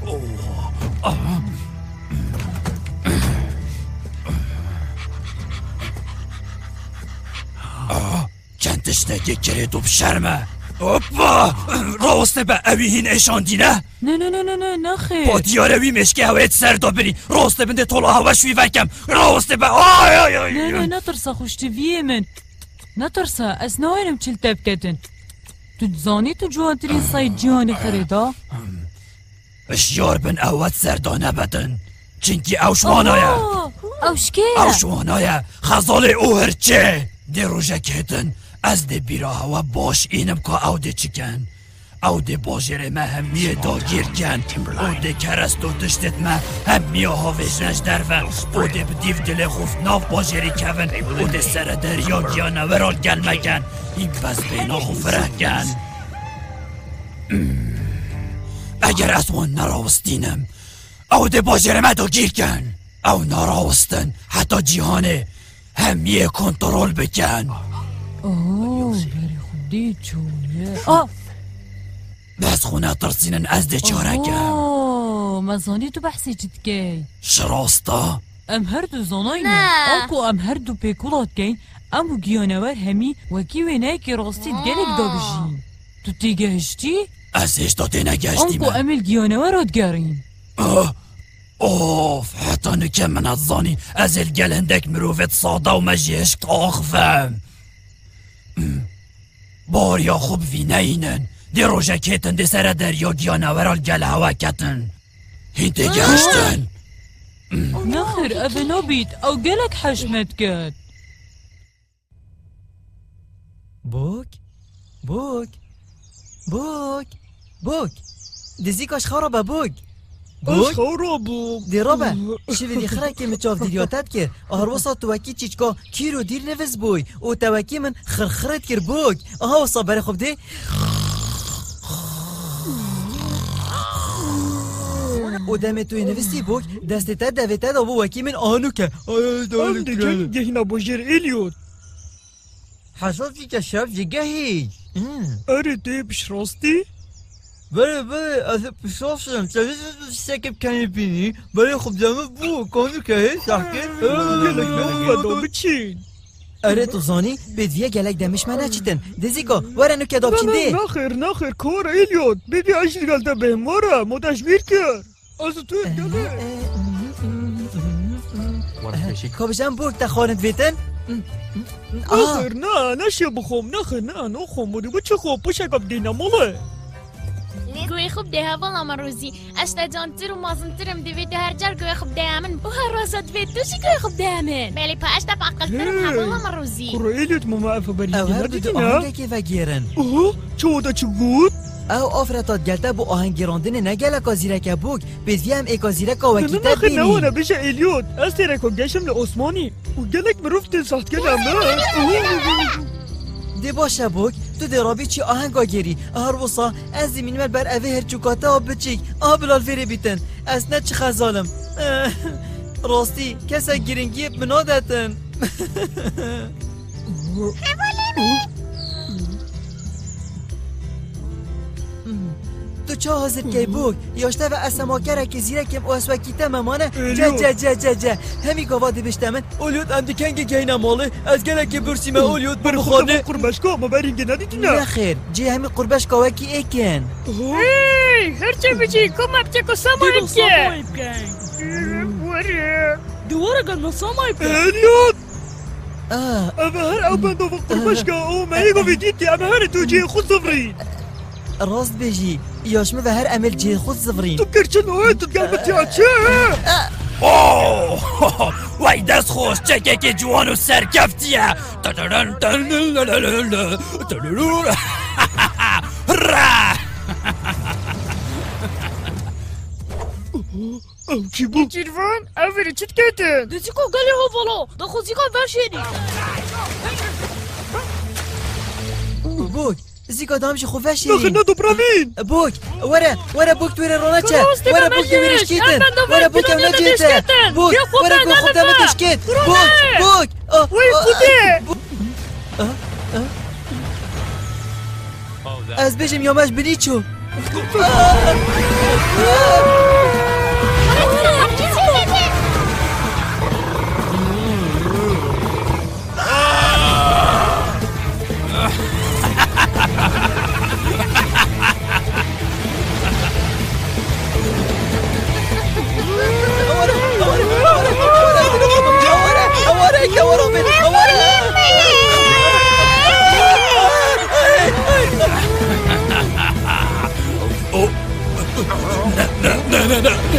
چند تشنگی کرد و بشرمه اوپا راسته به اوی هین اشاندینه نه خیر با دیاروی مشکه هوایت سر دا بری راسته بنده طولا هواش وی وکم راسته به آی نه ترسا خوشتویه من نترسە ئەس ناوێنم چل تە بکەتن تو دزانی تو جوانترین سایت جیهانی خەرێدا هشیار بن ئەوەت سەردا نەبەدن چینکی ئەو شوانایە ئەو شکێیە ئەو شوانایە خەزاڵێ ئەو هەرچێ دێ ڕۆژەکێتن ئەس دێ بیراهەوە باش ئینم کا ئەو دێ چکەن ئەو دێ باژێرێمە هەممیە داگیرکەن ئەو دێ کەرەست و تشتێتمە هەممیە هاوێژنەش دەرڤە ئەو دێ بدیف دلێ خوفت ناو باژێری کەون ئەو دێ سەرە دەریا گیانەوەرال گەلمەکەن این بەس بێنا خو فرەکەن ئەگەر ئەسوان نەڕاوستینم ئەو دێ باژێرەمە داگیرکەن ئەو ناڕاوستن حتا جیهانێ هەممیە کۆنتڕۆل بکەن بەری خودی چۆنیە بەس خۆ ناترسینن ئەس دێ چارەکەم مەزانی تو بەحسی چ دکەی شڕاستە ئەم هەردوو زاناینە ئەوکۆ ئەم هەردوو پێکوڵاتکەین ئەم و گیانەوەر هەمی وەکی وێنایەکی ڕاستیت گەلێک دابژین تو تێگەهشتی؟ ئەس هێشتا تێنەگەشتیمە ئەمکۆ ئەمیل گیانەوەرات گەڕین ئۆف حتا نوکە منەت زانی ئەزێل گەل هەندێک مرۆڤێت سادە و مەژێشک ئاخفەم باریا خوب وینەینن دێ ڕۆژەکێتن دێ سەرە دەریا گیانەوەرال گەل هەوەکەتن هین تێگەشتن نەخێر ئەvە نابیت ئەو گەلێک حەشمەت کرد بۆک بۆک بۆک بۆک دزیکاش خەڕە بە بۆک ئەس خەڕە بوو دیڕەبە شیوێنی خراکێ من چاو دیریاتات کرد ئەهەروەسا تووەکی چیچکا کیر و دیر نەڤز بووی و تەوەکی من خرخرت کرد بۆک ئەها وەسا بەرە خوب دێ و دەمێت توی نویستی بۆک دەستێتە دەوێتەدا بۆ وەکی من ئاهانوکە ئەم دیکەن گەهینا بۆ ژێر ئێلیۆت حەشافی کە شەف جگەهی ئەرێ تێ پشڕاستی؟ بله بله از پشافشم چه شکم کنی بینی بله خوب دمه بو کانو که ساکت گلک نو بچین اره تو زانی بدویه گلک دمش من نچیدن دزیکا وره نو که دابچین ده نخیر کار ایلیوت بدوی اشتی گلده بهم وره ما تشویر کرد از تو گله کابشم برد تخانت بیتن نخیر نه نشه بخوم نخیر نه نخوم بودی بچه خوب پشکم دینماله گوی خوب ده هوا ما روزی اشتا جانتر و مازنترم دوید و هر جار گوی خوب ده همن و هر راسات دوید توشی گوی خوب ده همن بلی پا اشتا پا عقلترم هوا ما روزی قرائلیت ماما افا بریدی او هر دو آهنگه که وگیرن چه دا چه گود؟ او آفرتات گلده بو آهنگیراندن نگلک آزیرک بوک بدوی هم ایک آزیرک آوکی تر بینی نه نه بشه ایلیوت از تیرک و گشم لعثمانی و گلک مروفت ساخت گلم ده باشه بوک تو درابی چی آهنگا گیری هر وصا از زمین بر اوه هرچوکاته ها بچیک بلال فیره بیتن از نه چی خزالم راستی کسا گرنگی بنادتن تو چه حاضر که بوک یاشته و اسماکره که زیرکم اسوکیته ممانه جا همی گواده بشتمن اولیوت اندکنگ گینه ماله از گله که برسیمه اولیوت بخانه قربشکا ما برینگه ندیدینه نخیر جی همی قربشکا وکی ایکن هرچه بچی کم بچه سامایب کن دواره گلنا سامایب کن ایلیوت اما هر او بندو قربشکا او مهیگو بیدیدی اما هر تو جی خود صفرین راست بجی یاشمه و هر عمل جه خود زفرین تو کرچن اوه تو قلبت یا چه وای دست خوش چکه که جوان و سرکفتیه او چی بود؟ چیروان اولی چیت کتن دزیکو گلی هو بالا دا خوزیکا برشیدی بوک زیکا دامش خوفه شیرین نخیر ندو براوین بوک وره بوک توی رانه چه وره بوک دویرش کیتن وره بوک هم نجیته بوک وره گوی خود دمه تشکیت بوک وی خوده از بشم یامش بنی چو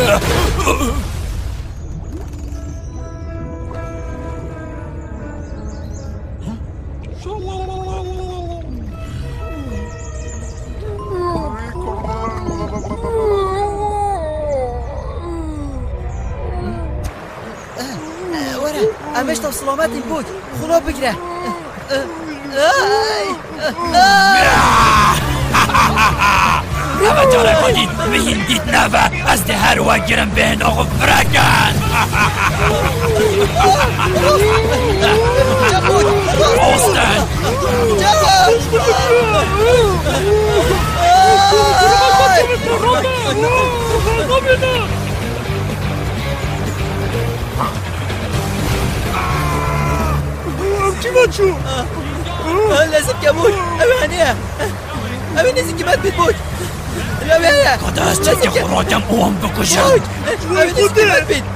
وره امش تا سلامتی بود خدا بگیره همه جاره خودی بهین دید نوه از ده هر وگرم بهن آقا فرگن آستن چی بچو؟ لازم کمون اوه نزدیکی بد بید بود کده است که خوراکم اوام بکشم اوه نزدیکی بد بید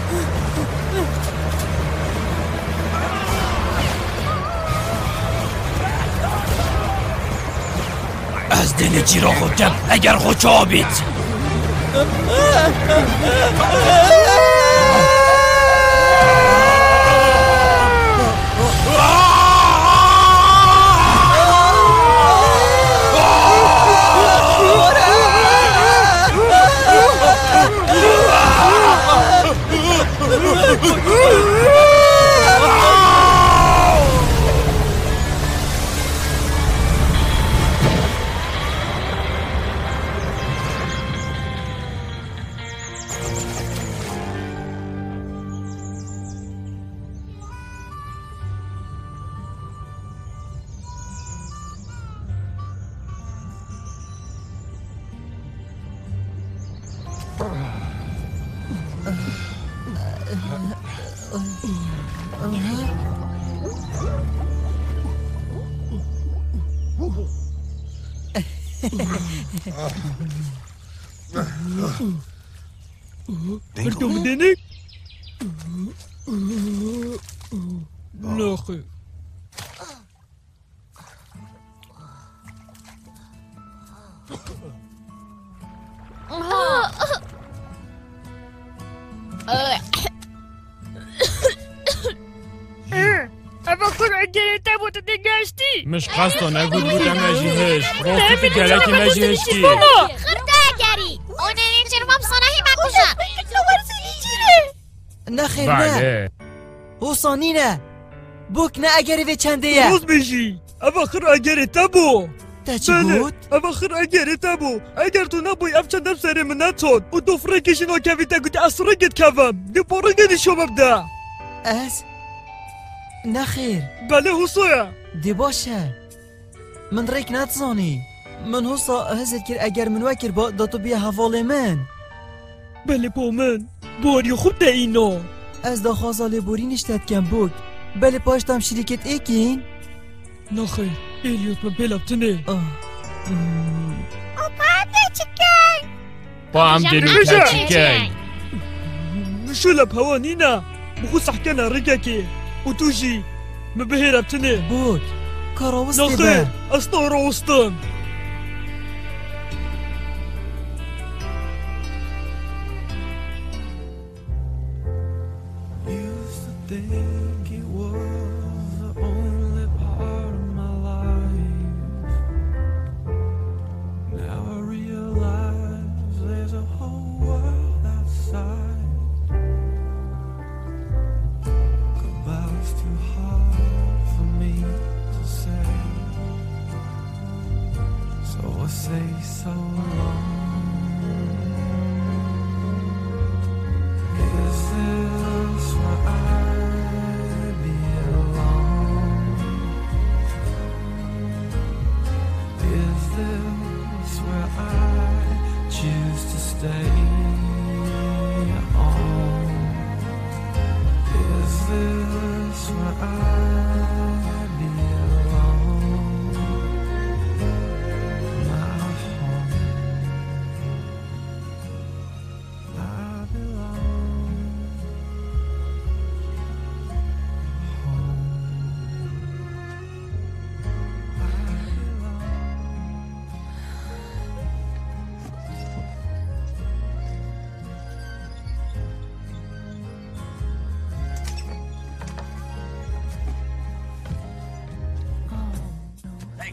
از دل چی را خودم اگر خوچا بید هرتم دینی؟ نه خیر اما خور گرفته بود نگشتی مش قصد نگود بودم اجیهش راستی که گلکی مجیهشتی خرده گری اونه نچرمم سانهی مکوشم نه خیر نه حسانی نه بوک نه اگری به چنده یه روز بیشی اما خیر اگری تبو تا چی بود؟ اما خیر اگری تبو اگر تو نبوی افچندم سر من نتون و دو فرکشین و کوی تگوی اصرگت کوم دی پارگدی شما بده از؟ نه خیر بله حسویا دی باشه من ریک نتزانی من حسا هزت کر اگر من وکر با داتو بیا حواله من بله با من باری خوب ده اینا از دا خوازاله بوری نشتت کم بود بله پاشتم شریکت ایکین نه خیر ایلیوت من بلبتنه با هم دلو کچیکی شلب هوانینا بخص حكينا رجاكي وتوجي ما بهيرة بتني بود كاروستي لا خير أسطورة وسطن Is this where I belong?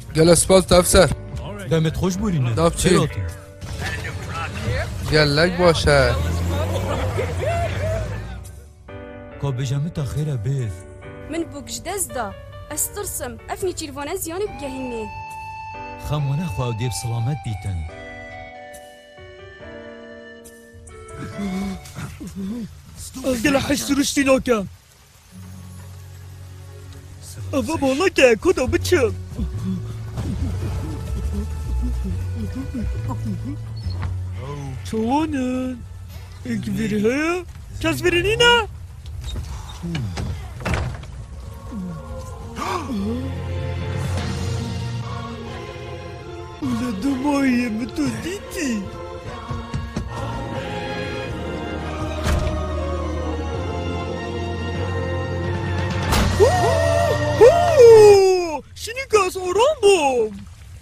گل اسپالت افسر دمت خوش برینه داف چی؟ گلک باشه که بجمه تا خیره بیز من بوكش دزدا استرسم افني تلفون زياني بجهني خمونه خواه دیب سلامت بیتن گل حس رشتی ناکم افا بالا که کدا بچم چوانن ایک ویری ها کس ویری نینا اولا دمایی متو دیتی شنیکاس آرام بام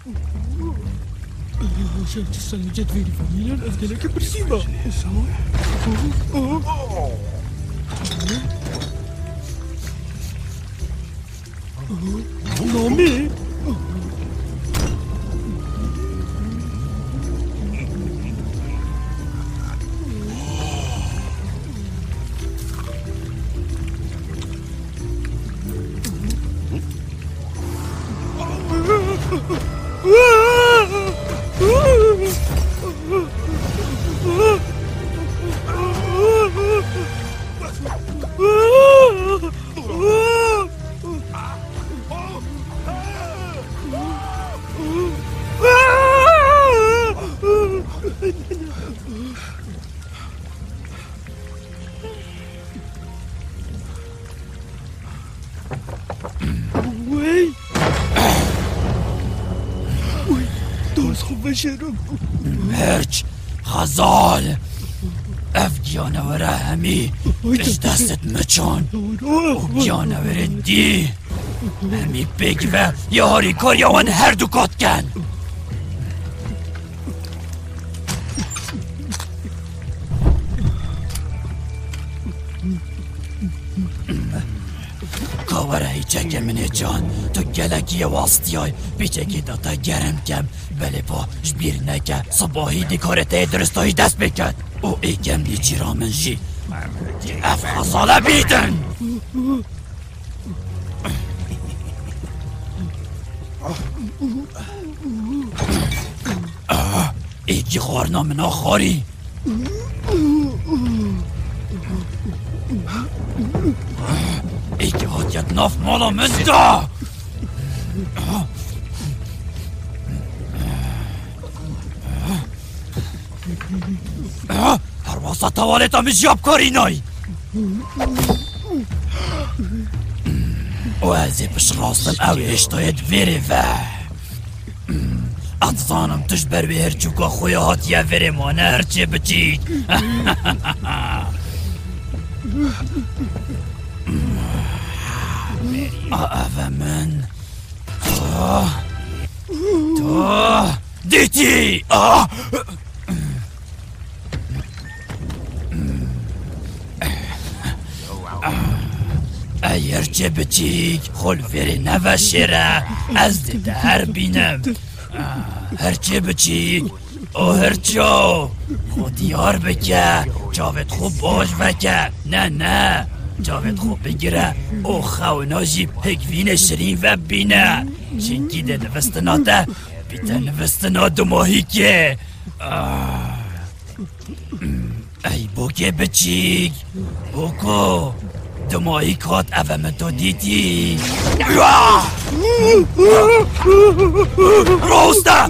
شاید سنجد ویری فامیلان از گلک برسیما نامی هرچ غزال اف جانوره همی اش دستت مچان جانوره دی همی بگ و یاری کار یوان هر دو کات کن کاوره هیچه منه جان تو گلکی واسطی های بیچه داتا گرم کم بله با جبیر نکه صباحی دیکارته درستایی دست بکن او ایکم لیچی را من جی اف خزاله بیدن ایکی خورنا منا خوری ایکی هاتیت ناف مالا من دا هر واسه توالتا مجیاب کاری نای و ازی پش راستم اوی اشتاید ویری و اتزانم تش بر به هرچوکا خویا هاتیه ویری مانه هرچی بچید اوه من تو دیتی اگر چه بچیک خول ویری نوشیره از دیده هر بینم هرچه بچیک او هرچو خود یار بکه جاوید خوب باش بکه نه جاوید خوب بگیره او خوناجی هگوین شرین و بینه چنکی ده نوستناته بیته نوستنا دو ماهی که ای بوکه بچیک بوکو دو ماهی کات اوه من تو دیتی روسته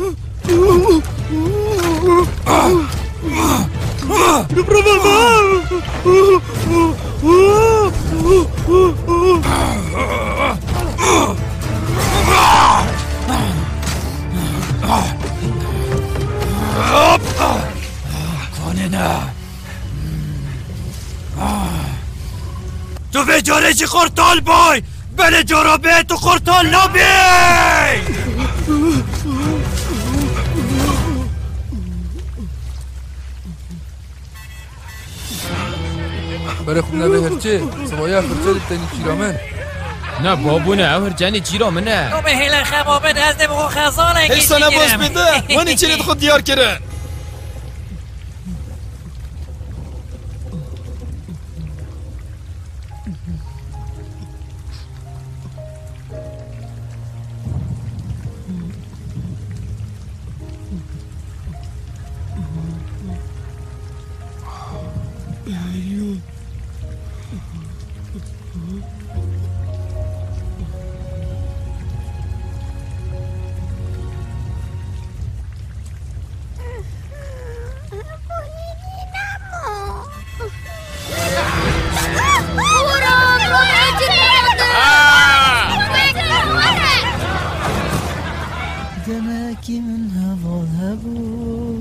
کنه نه تو به جاره چی خورتال بای بله جارا به تو خورتال نبی بله خوب نبه هرچه سوایه فرچه دیتنی چیرامن نه بابونه او هرجانی چیرا منه او به هیله خبابت از ده بخو خزانه هیچ سنه باز بده وانی چیرید خود دیار کرد دمکی من هوا هبو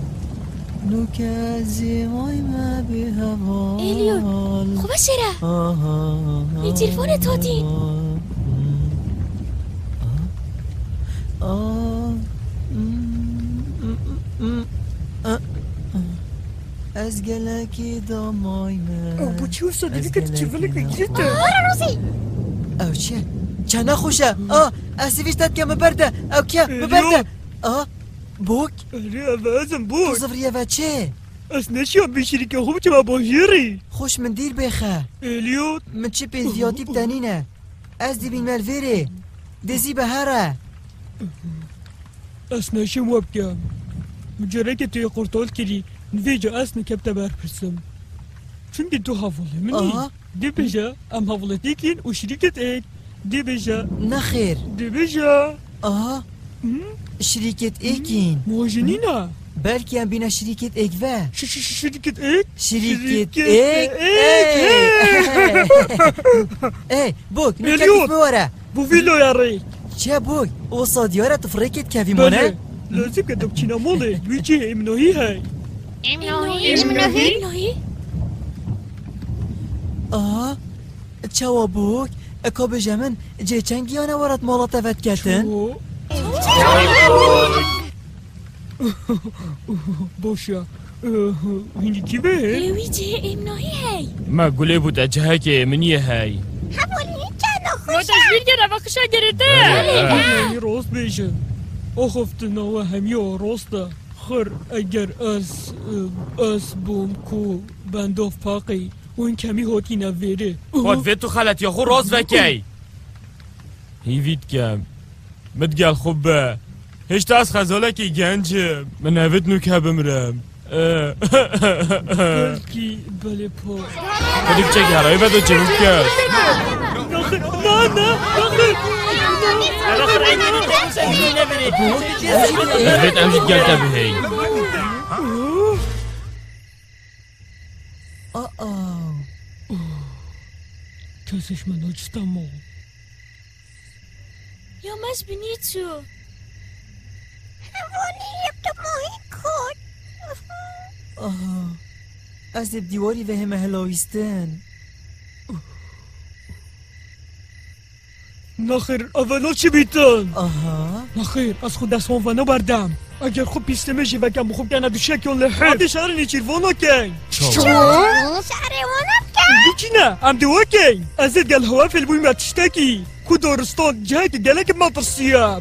نوکازی مای ما به هوا الیون خوبه چرا؟ این تلفون تو دین از گلکی دامای من او بو چیو صدیقی که تچیولی که گیرته روزی او چه؟ چنه خوشه اسیویشتت که مبرده او که مبرده بوک؟ اره ازم بوک زفریه و چه؟ از نشیان بیشیری که خوب چه ما باهیری خوش من دیر بخه الیوت من چه پیزیاتی بتنینه از دی بین ملویره دزی به هره از نشیم واب کم مجرد که توی قرطال کری نویجا از نکبت برپرسم چونکه تو حواله منی دی بجا ام حواله دیکین و شریکت ایک دی بجا نخیر دی بجا شریکت ایکین موجنی نه بلکه هم بینا شریکت ایک و شریکت ایک شریکت ایک ای بوک نکتیف بواره بو ویلو یاری چه بوک او صادیاره تفرکت کوی مانه لازم که دکچینا ماله دویچه امناهی های امناهی چوا بوک اکا بجمن جه چنگی آنه وارد مالا تفت کتن باشه هینی کی به؟ لویجی امناهی هی ما گله بود اجهه که منیه هی همونی چند خوشه ما تشویر گره وقتشا گرده همی راست بیشه اخفت نوه همی راسته خر اگر از بوم کو بنداف پاقی و این کمی هاتی نویره خود وید تو خلط یا خو راست وکی هیوید کم متگل خوب به هشتا از خزاله که گنجم من هفت نوکه بمرم بلکی بله پا خودی بچه گرایی بدو چنوب کرد نه هفت امجید گلتا بهی کسش من اجتماع یا مز بینی تو همونی یبتا ماهی کن از دیواری و همه هلاویستن نخیر اولا چی بیتن؟ نخیر از خود دست وانو بردم اگر خوب پیسته میشه و کم خوب کنه دوشه کن لحه عبد شهر نیچیر وانا کن شهر وانا کن بیچی نه هم دوا کن ازت گل هوا فیل بوی متشتکی کو دارستان جه که گلک مطرسیم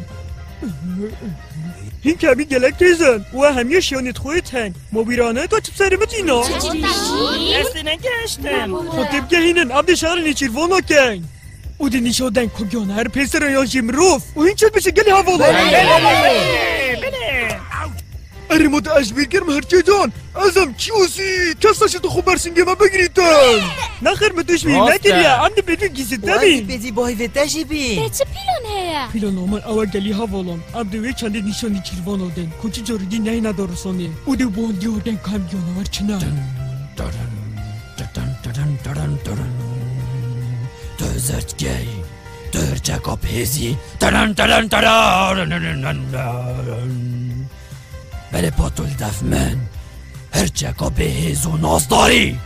این کمی گلک تیزن و همیه شیانت خویت هنگ ما بیرانه تو چپ سرمت اینا دستی نگشتم خطب که هینن عبد شهر نیچیر وانا کن او دی نیشادن کگانه هر پیسر یا جمروف و این چند بشه گلی حوالا اره ماده اجبیر کرم هرچه جان ازم چیوسی کساشت خوب برسنگه ما بگریتن نخیر متوش بیم نکریه انده بدون گیزید دمی وادی بدی باهی ویتشی بی به چه پیلون هیا؟ پیلون آمن اول گلی حوالان عبده وی چنده نیشانی چیروان آدن کچی جاردی نهی ندارسانه او دی باندی آدن کمگانه ورچنه Dözertgey, dörcek pezi, bele patul defmen, hercek pezi و نازداری.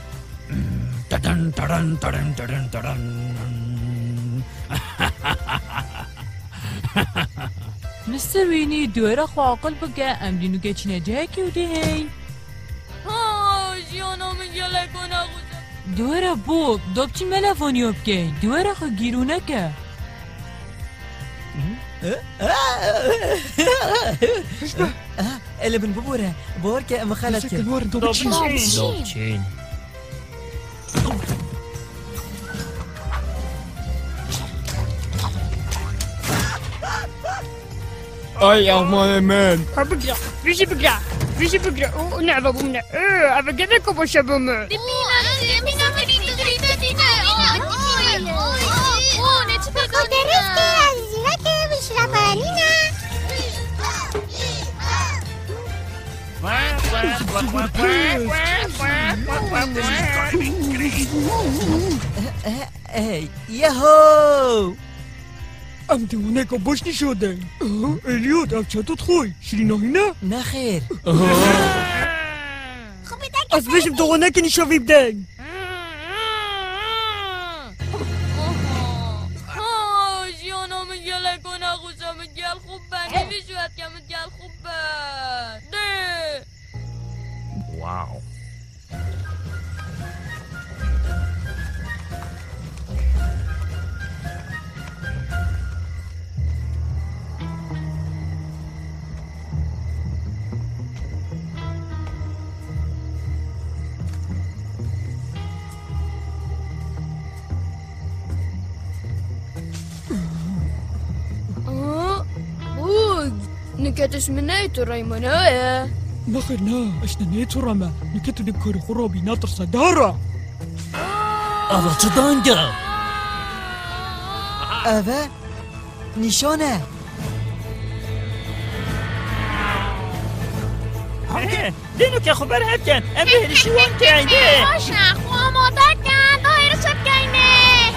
مستر وینی دوره خو عقل بگه امدینو گچینه جه که او دی هی جیانا من گله کنه خوزه دوره بوب دابچی ملفونی بکی دوره خو گیرونه که اللي بنبوره بورك ام خالتك دوبچین Ay aman men. بقرا فيجي بقرا فيجي بقرا نعبا بمنا أبا كذا كوبا شابوما ياهو أمتى هناك بوشني شودن اليوت أبشتو تخوي شرينا هنا نخير أصبش بدو هناك نشوفي بدان جيانا مجال كنا خوشا مجال خوبه نمیشود که مجال خوبه ده واو نكتش منيتو ريمونايا نخرنا اشنا نيتو رما نكتو نبكر خرابي ناطر صدارة أبا تدانجا أبا نشانه دينو که خبر هکن ام بهرشی وان کینه باش نخو آماده کن دایره شد کینه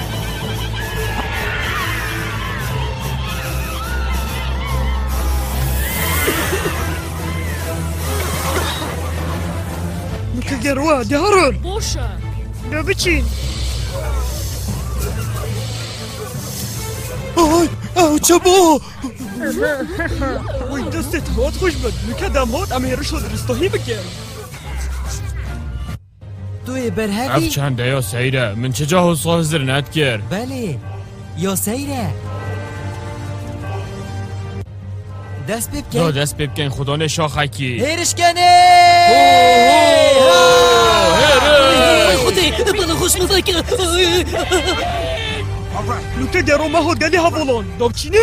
نكجروا دهرن بوشا دوبچین آی او چبو وی دستت هات خوش بد نکدم هات امیر شد رستاهی بکن توی برهدی اف چنده یا سیره من چجا حسا حضر ند کرد بله یا سیره دست ببکن دا دست ببکن خدا نشاخکی هیرش کنه خودی بلا خوش مذاکره نكجروا ما هو دالي هافولون دوبچینه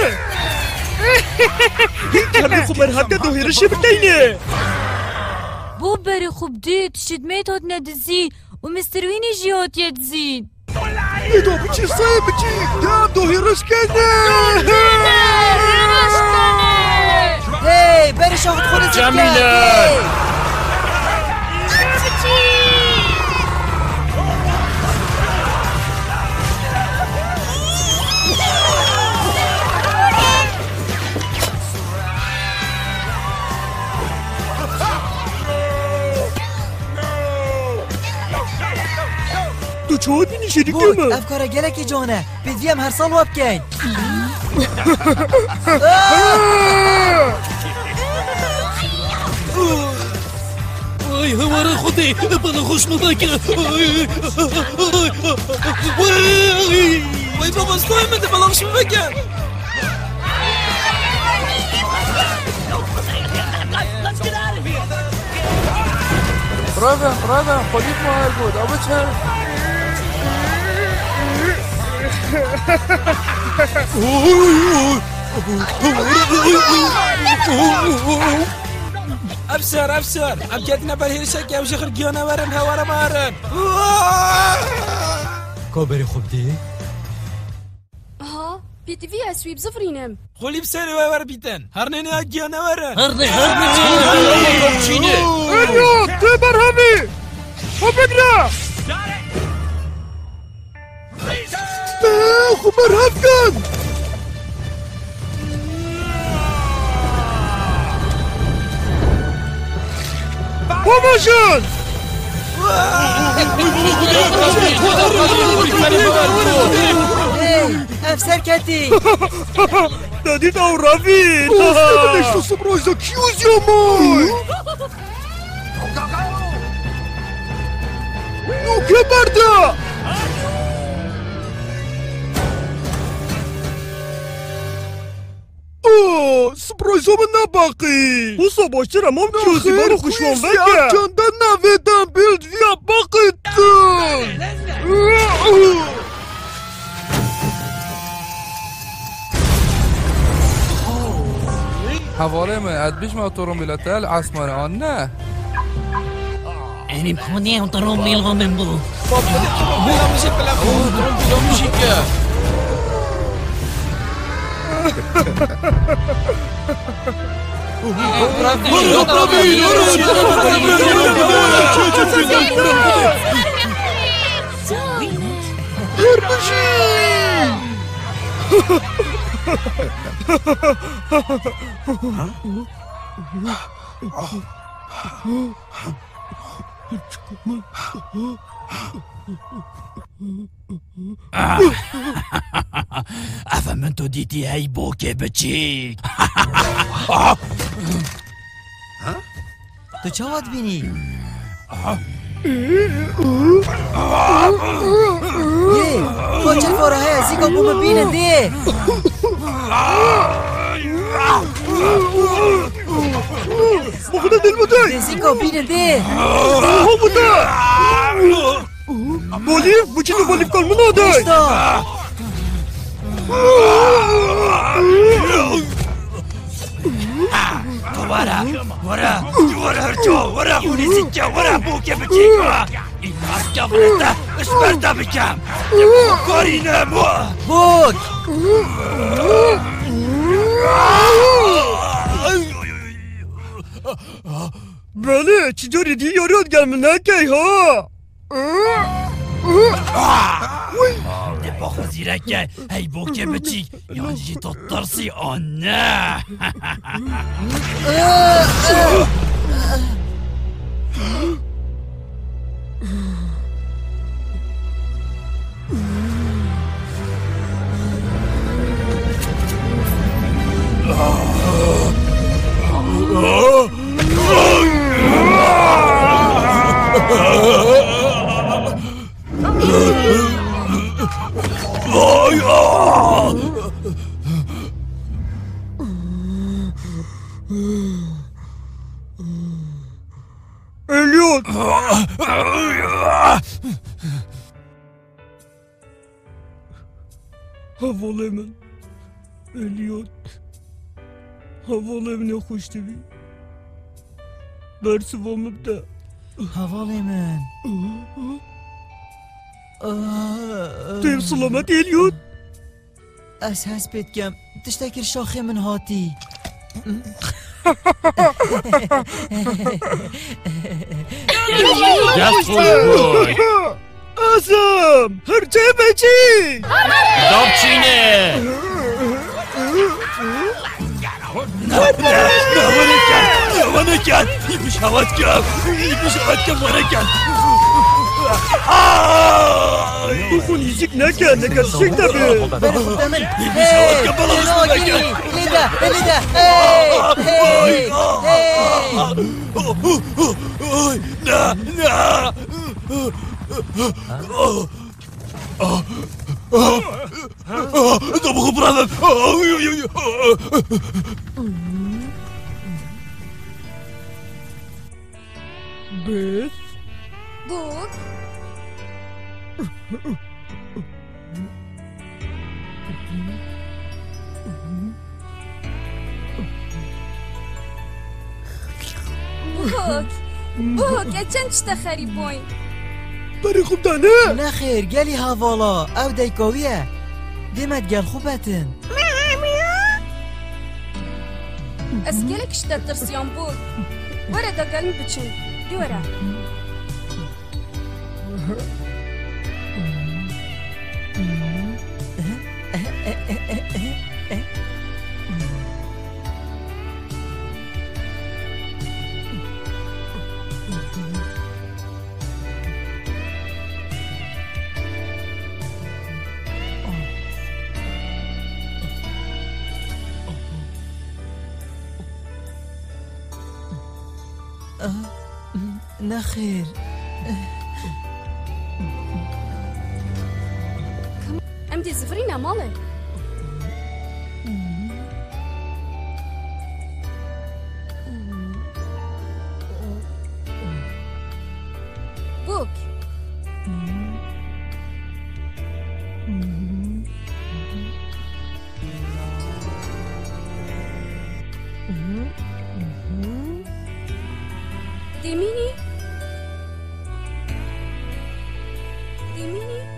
كان خبر هدا دو هيرشي بدينه بوب بری خوب دید شدمیت هات ندزی و مستروینی جیات یدزید دوبچی صاحبچی دام دو هيرش کنه هی برش آخد خود جمیله تو چود بینی شدی بود کمه افکار گلکی جانه بدویم هر سال واب کن وای هماره خودی بلا خوش مذاکره وای بابا استوی من ده بلا خوش مذاکره برادر خودیت ماهر بود آبا چرا ابشر ام كاتنا بالهيرشك يا وشخر جيونا ورن هوارا مارن کابری خوب دی ها بي تي في اسويب زفرينم خولي بسالي وور بيتن هرنيني جيونا ورن هرني اليو تبر همي وبقنا خبر هفكن ومشن افسر کتی دادید او روید نشتو سبرایزا کیوز یا مای نو که برده سپرایز من نباقی اوسا باشه را مام چوزی برو خوشمان بگه چنده نویدم بیلد ویا باقی کن حواله من ادبیش ما ترومبیلته العسمانه آن نه أنا بحودي وطرهم يلغم بو بلا مشي بلا ترومبيلو مشي كا أفهمت ديتي هاي بوكي بچيك تو چاوت بینی؟ یه باچه فاره های زیگا بوم بیننده مخدا دل بوده زیگا بیننده ها بوده بولیف بچینو بولیف کن منو دای ورا هرجو ورا خوني سكة ورا بوكي بچيك الناس كبرت اشبرت بكم كوري نمو بوك بله چجوری دی یارات گرم نکی ها دباخو زيرك هاي بوكي بچيك يانجي تطرسي أنا اليوت حواله من اليوت حواله من خوش تبی درس وام بده حواله من تیم سلامت اليوت از هست بید کم تشتکر شاخه من هاتی دست خوش بوی ازم هرچه بچی داب چینه ونكن يمش هواتكم يمش هواتكم ونكن بخون يجيك نكن نكن شيك تبي يمش هواتكم بلا ليدا ليدا لا لا طب خبرنا بس بوك بوك بوك اچن چتا خریبوین بري خوب دانه نخير قالي هافالا او دايكوية ديما تقال خوباتن اسكالك شتا ترسيان بوك ورا دا قلن بچن دي ورا نخير ام دي زفرينا مالك بوك ديميني ديميني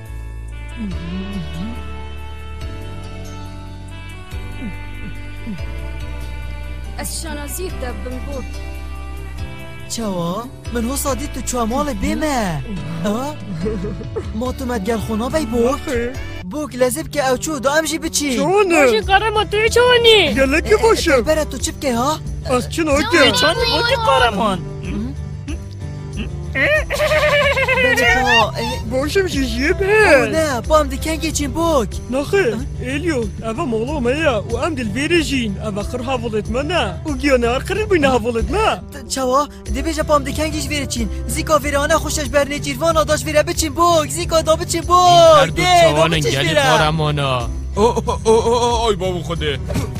الشنازير دبن بوك چاوا من هو صادی تو چوامال بیمه ما تو مدگل خونا بی بوک بوک لازم که او چو دا امجی بچی چونه باشه قهرمان توی چونی گلکی باشه بره تو چی بکه ها از چه ناکه چانی بودی قهرمان باشه میشه به نه با هم دیکنگی چین بوک نخیر الیو اوه مولا میا و ام دل بیرجین اوه خر حوالت منه و گیانه هر خرید بینه حوالت نه چاوا دی بیجا با هم دیکنگیش ویره چین زیکا ویره آنه خوشش برنه جیروان آداش ویره بچین بوک زیکا دا بچین بوک هر دو چوان انگلی قهرمانا آی بابا خوده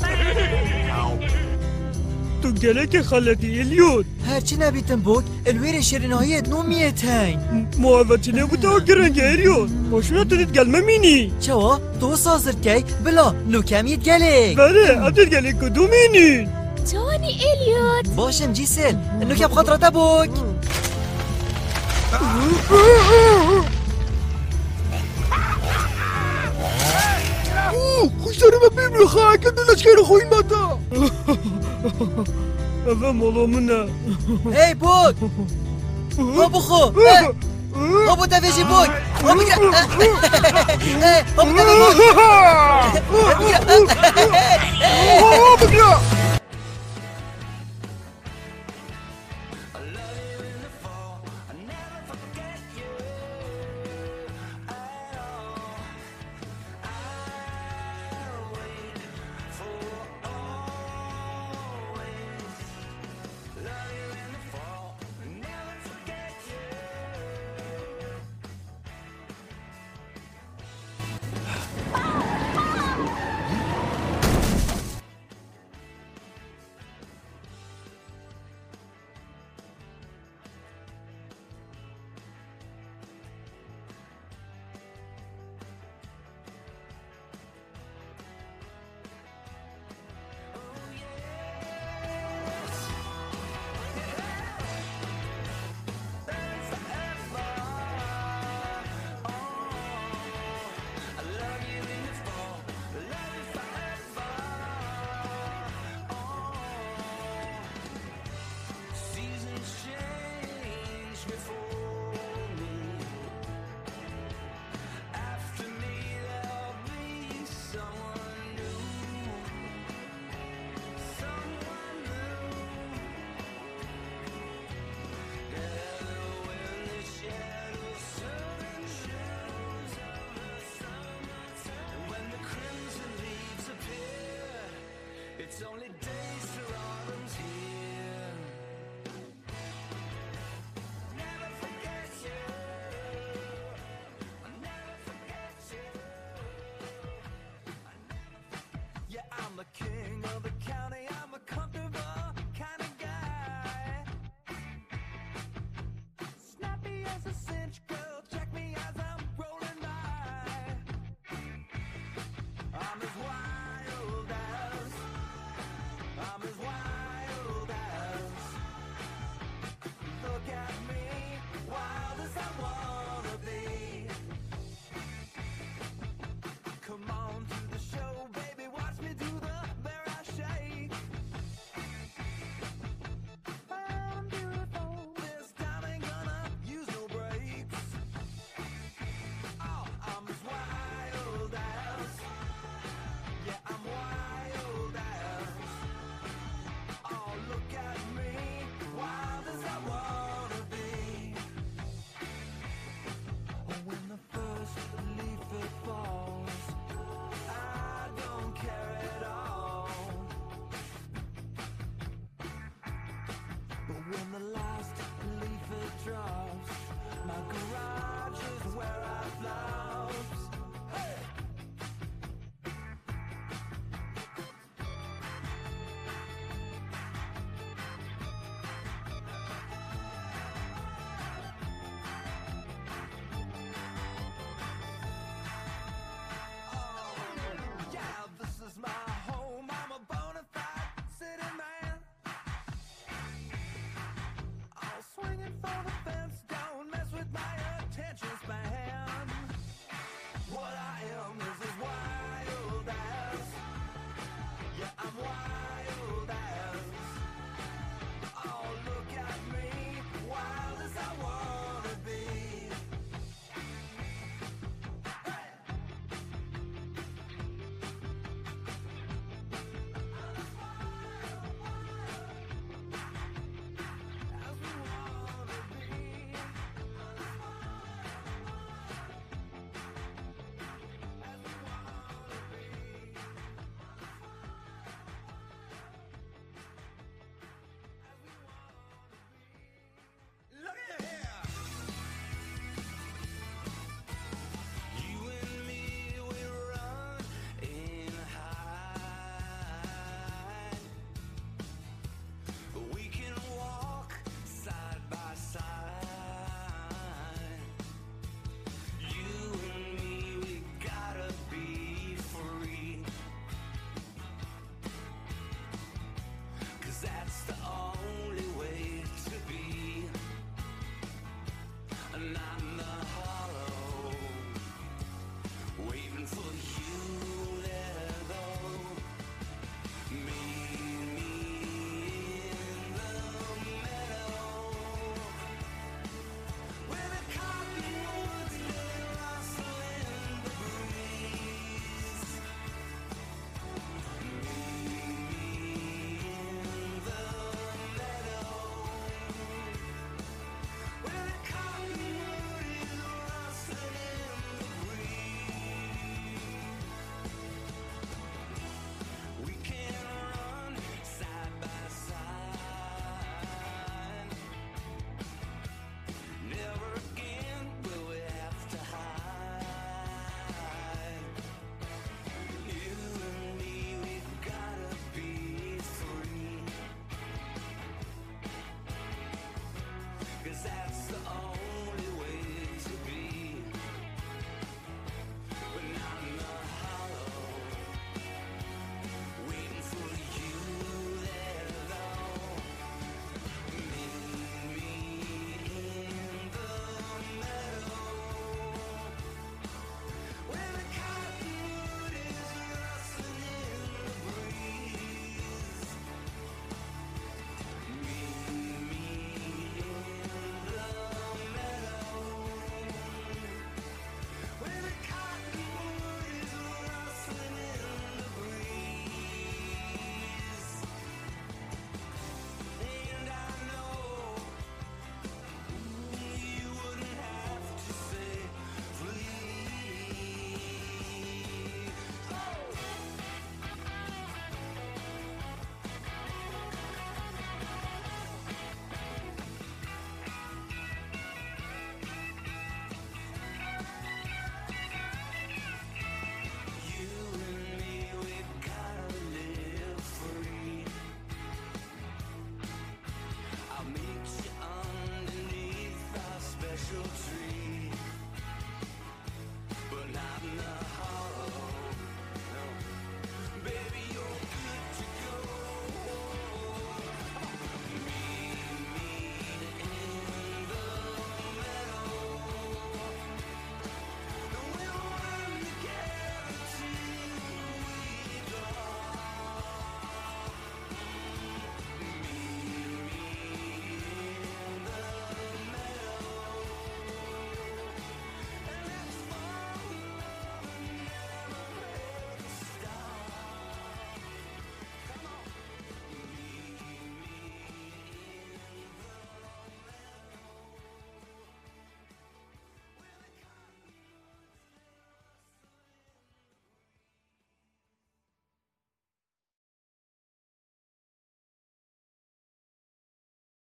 تو گلک خلقی الیو هرچی نبیتن بوک الویر شیرینایی نو میتن محوطی نبوده گرنگ الیو باشونه تدید گلمه مینی چاوا تو سازر کی بلا نو کمیت گلک بله عبدال گلک کدو مینین جوانی الیوت باشم جیسل نو کم خاطراتا بوک خوش دارم بیم لخواه که دلش که رو خوین باتا اوه مولا منه ای بوک ها بخو ها بو تفیشی بوک ها بگیره ها بگیره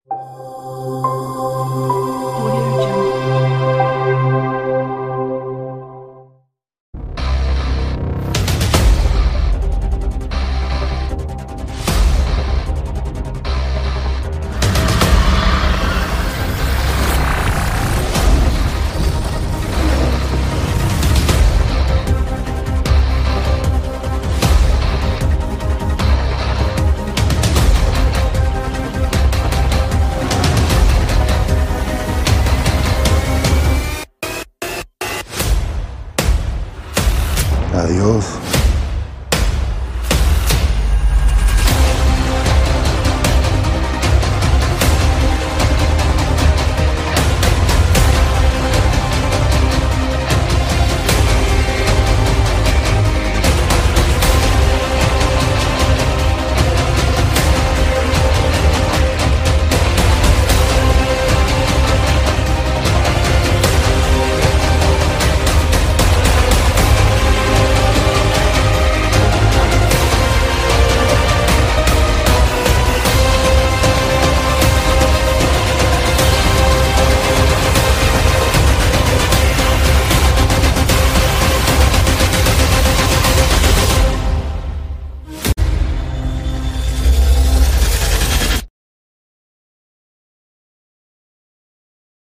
Adiós.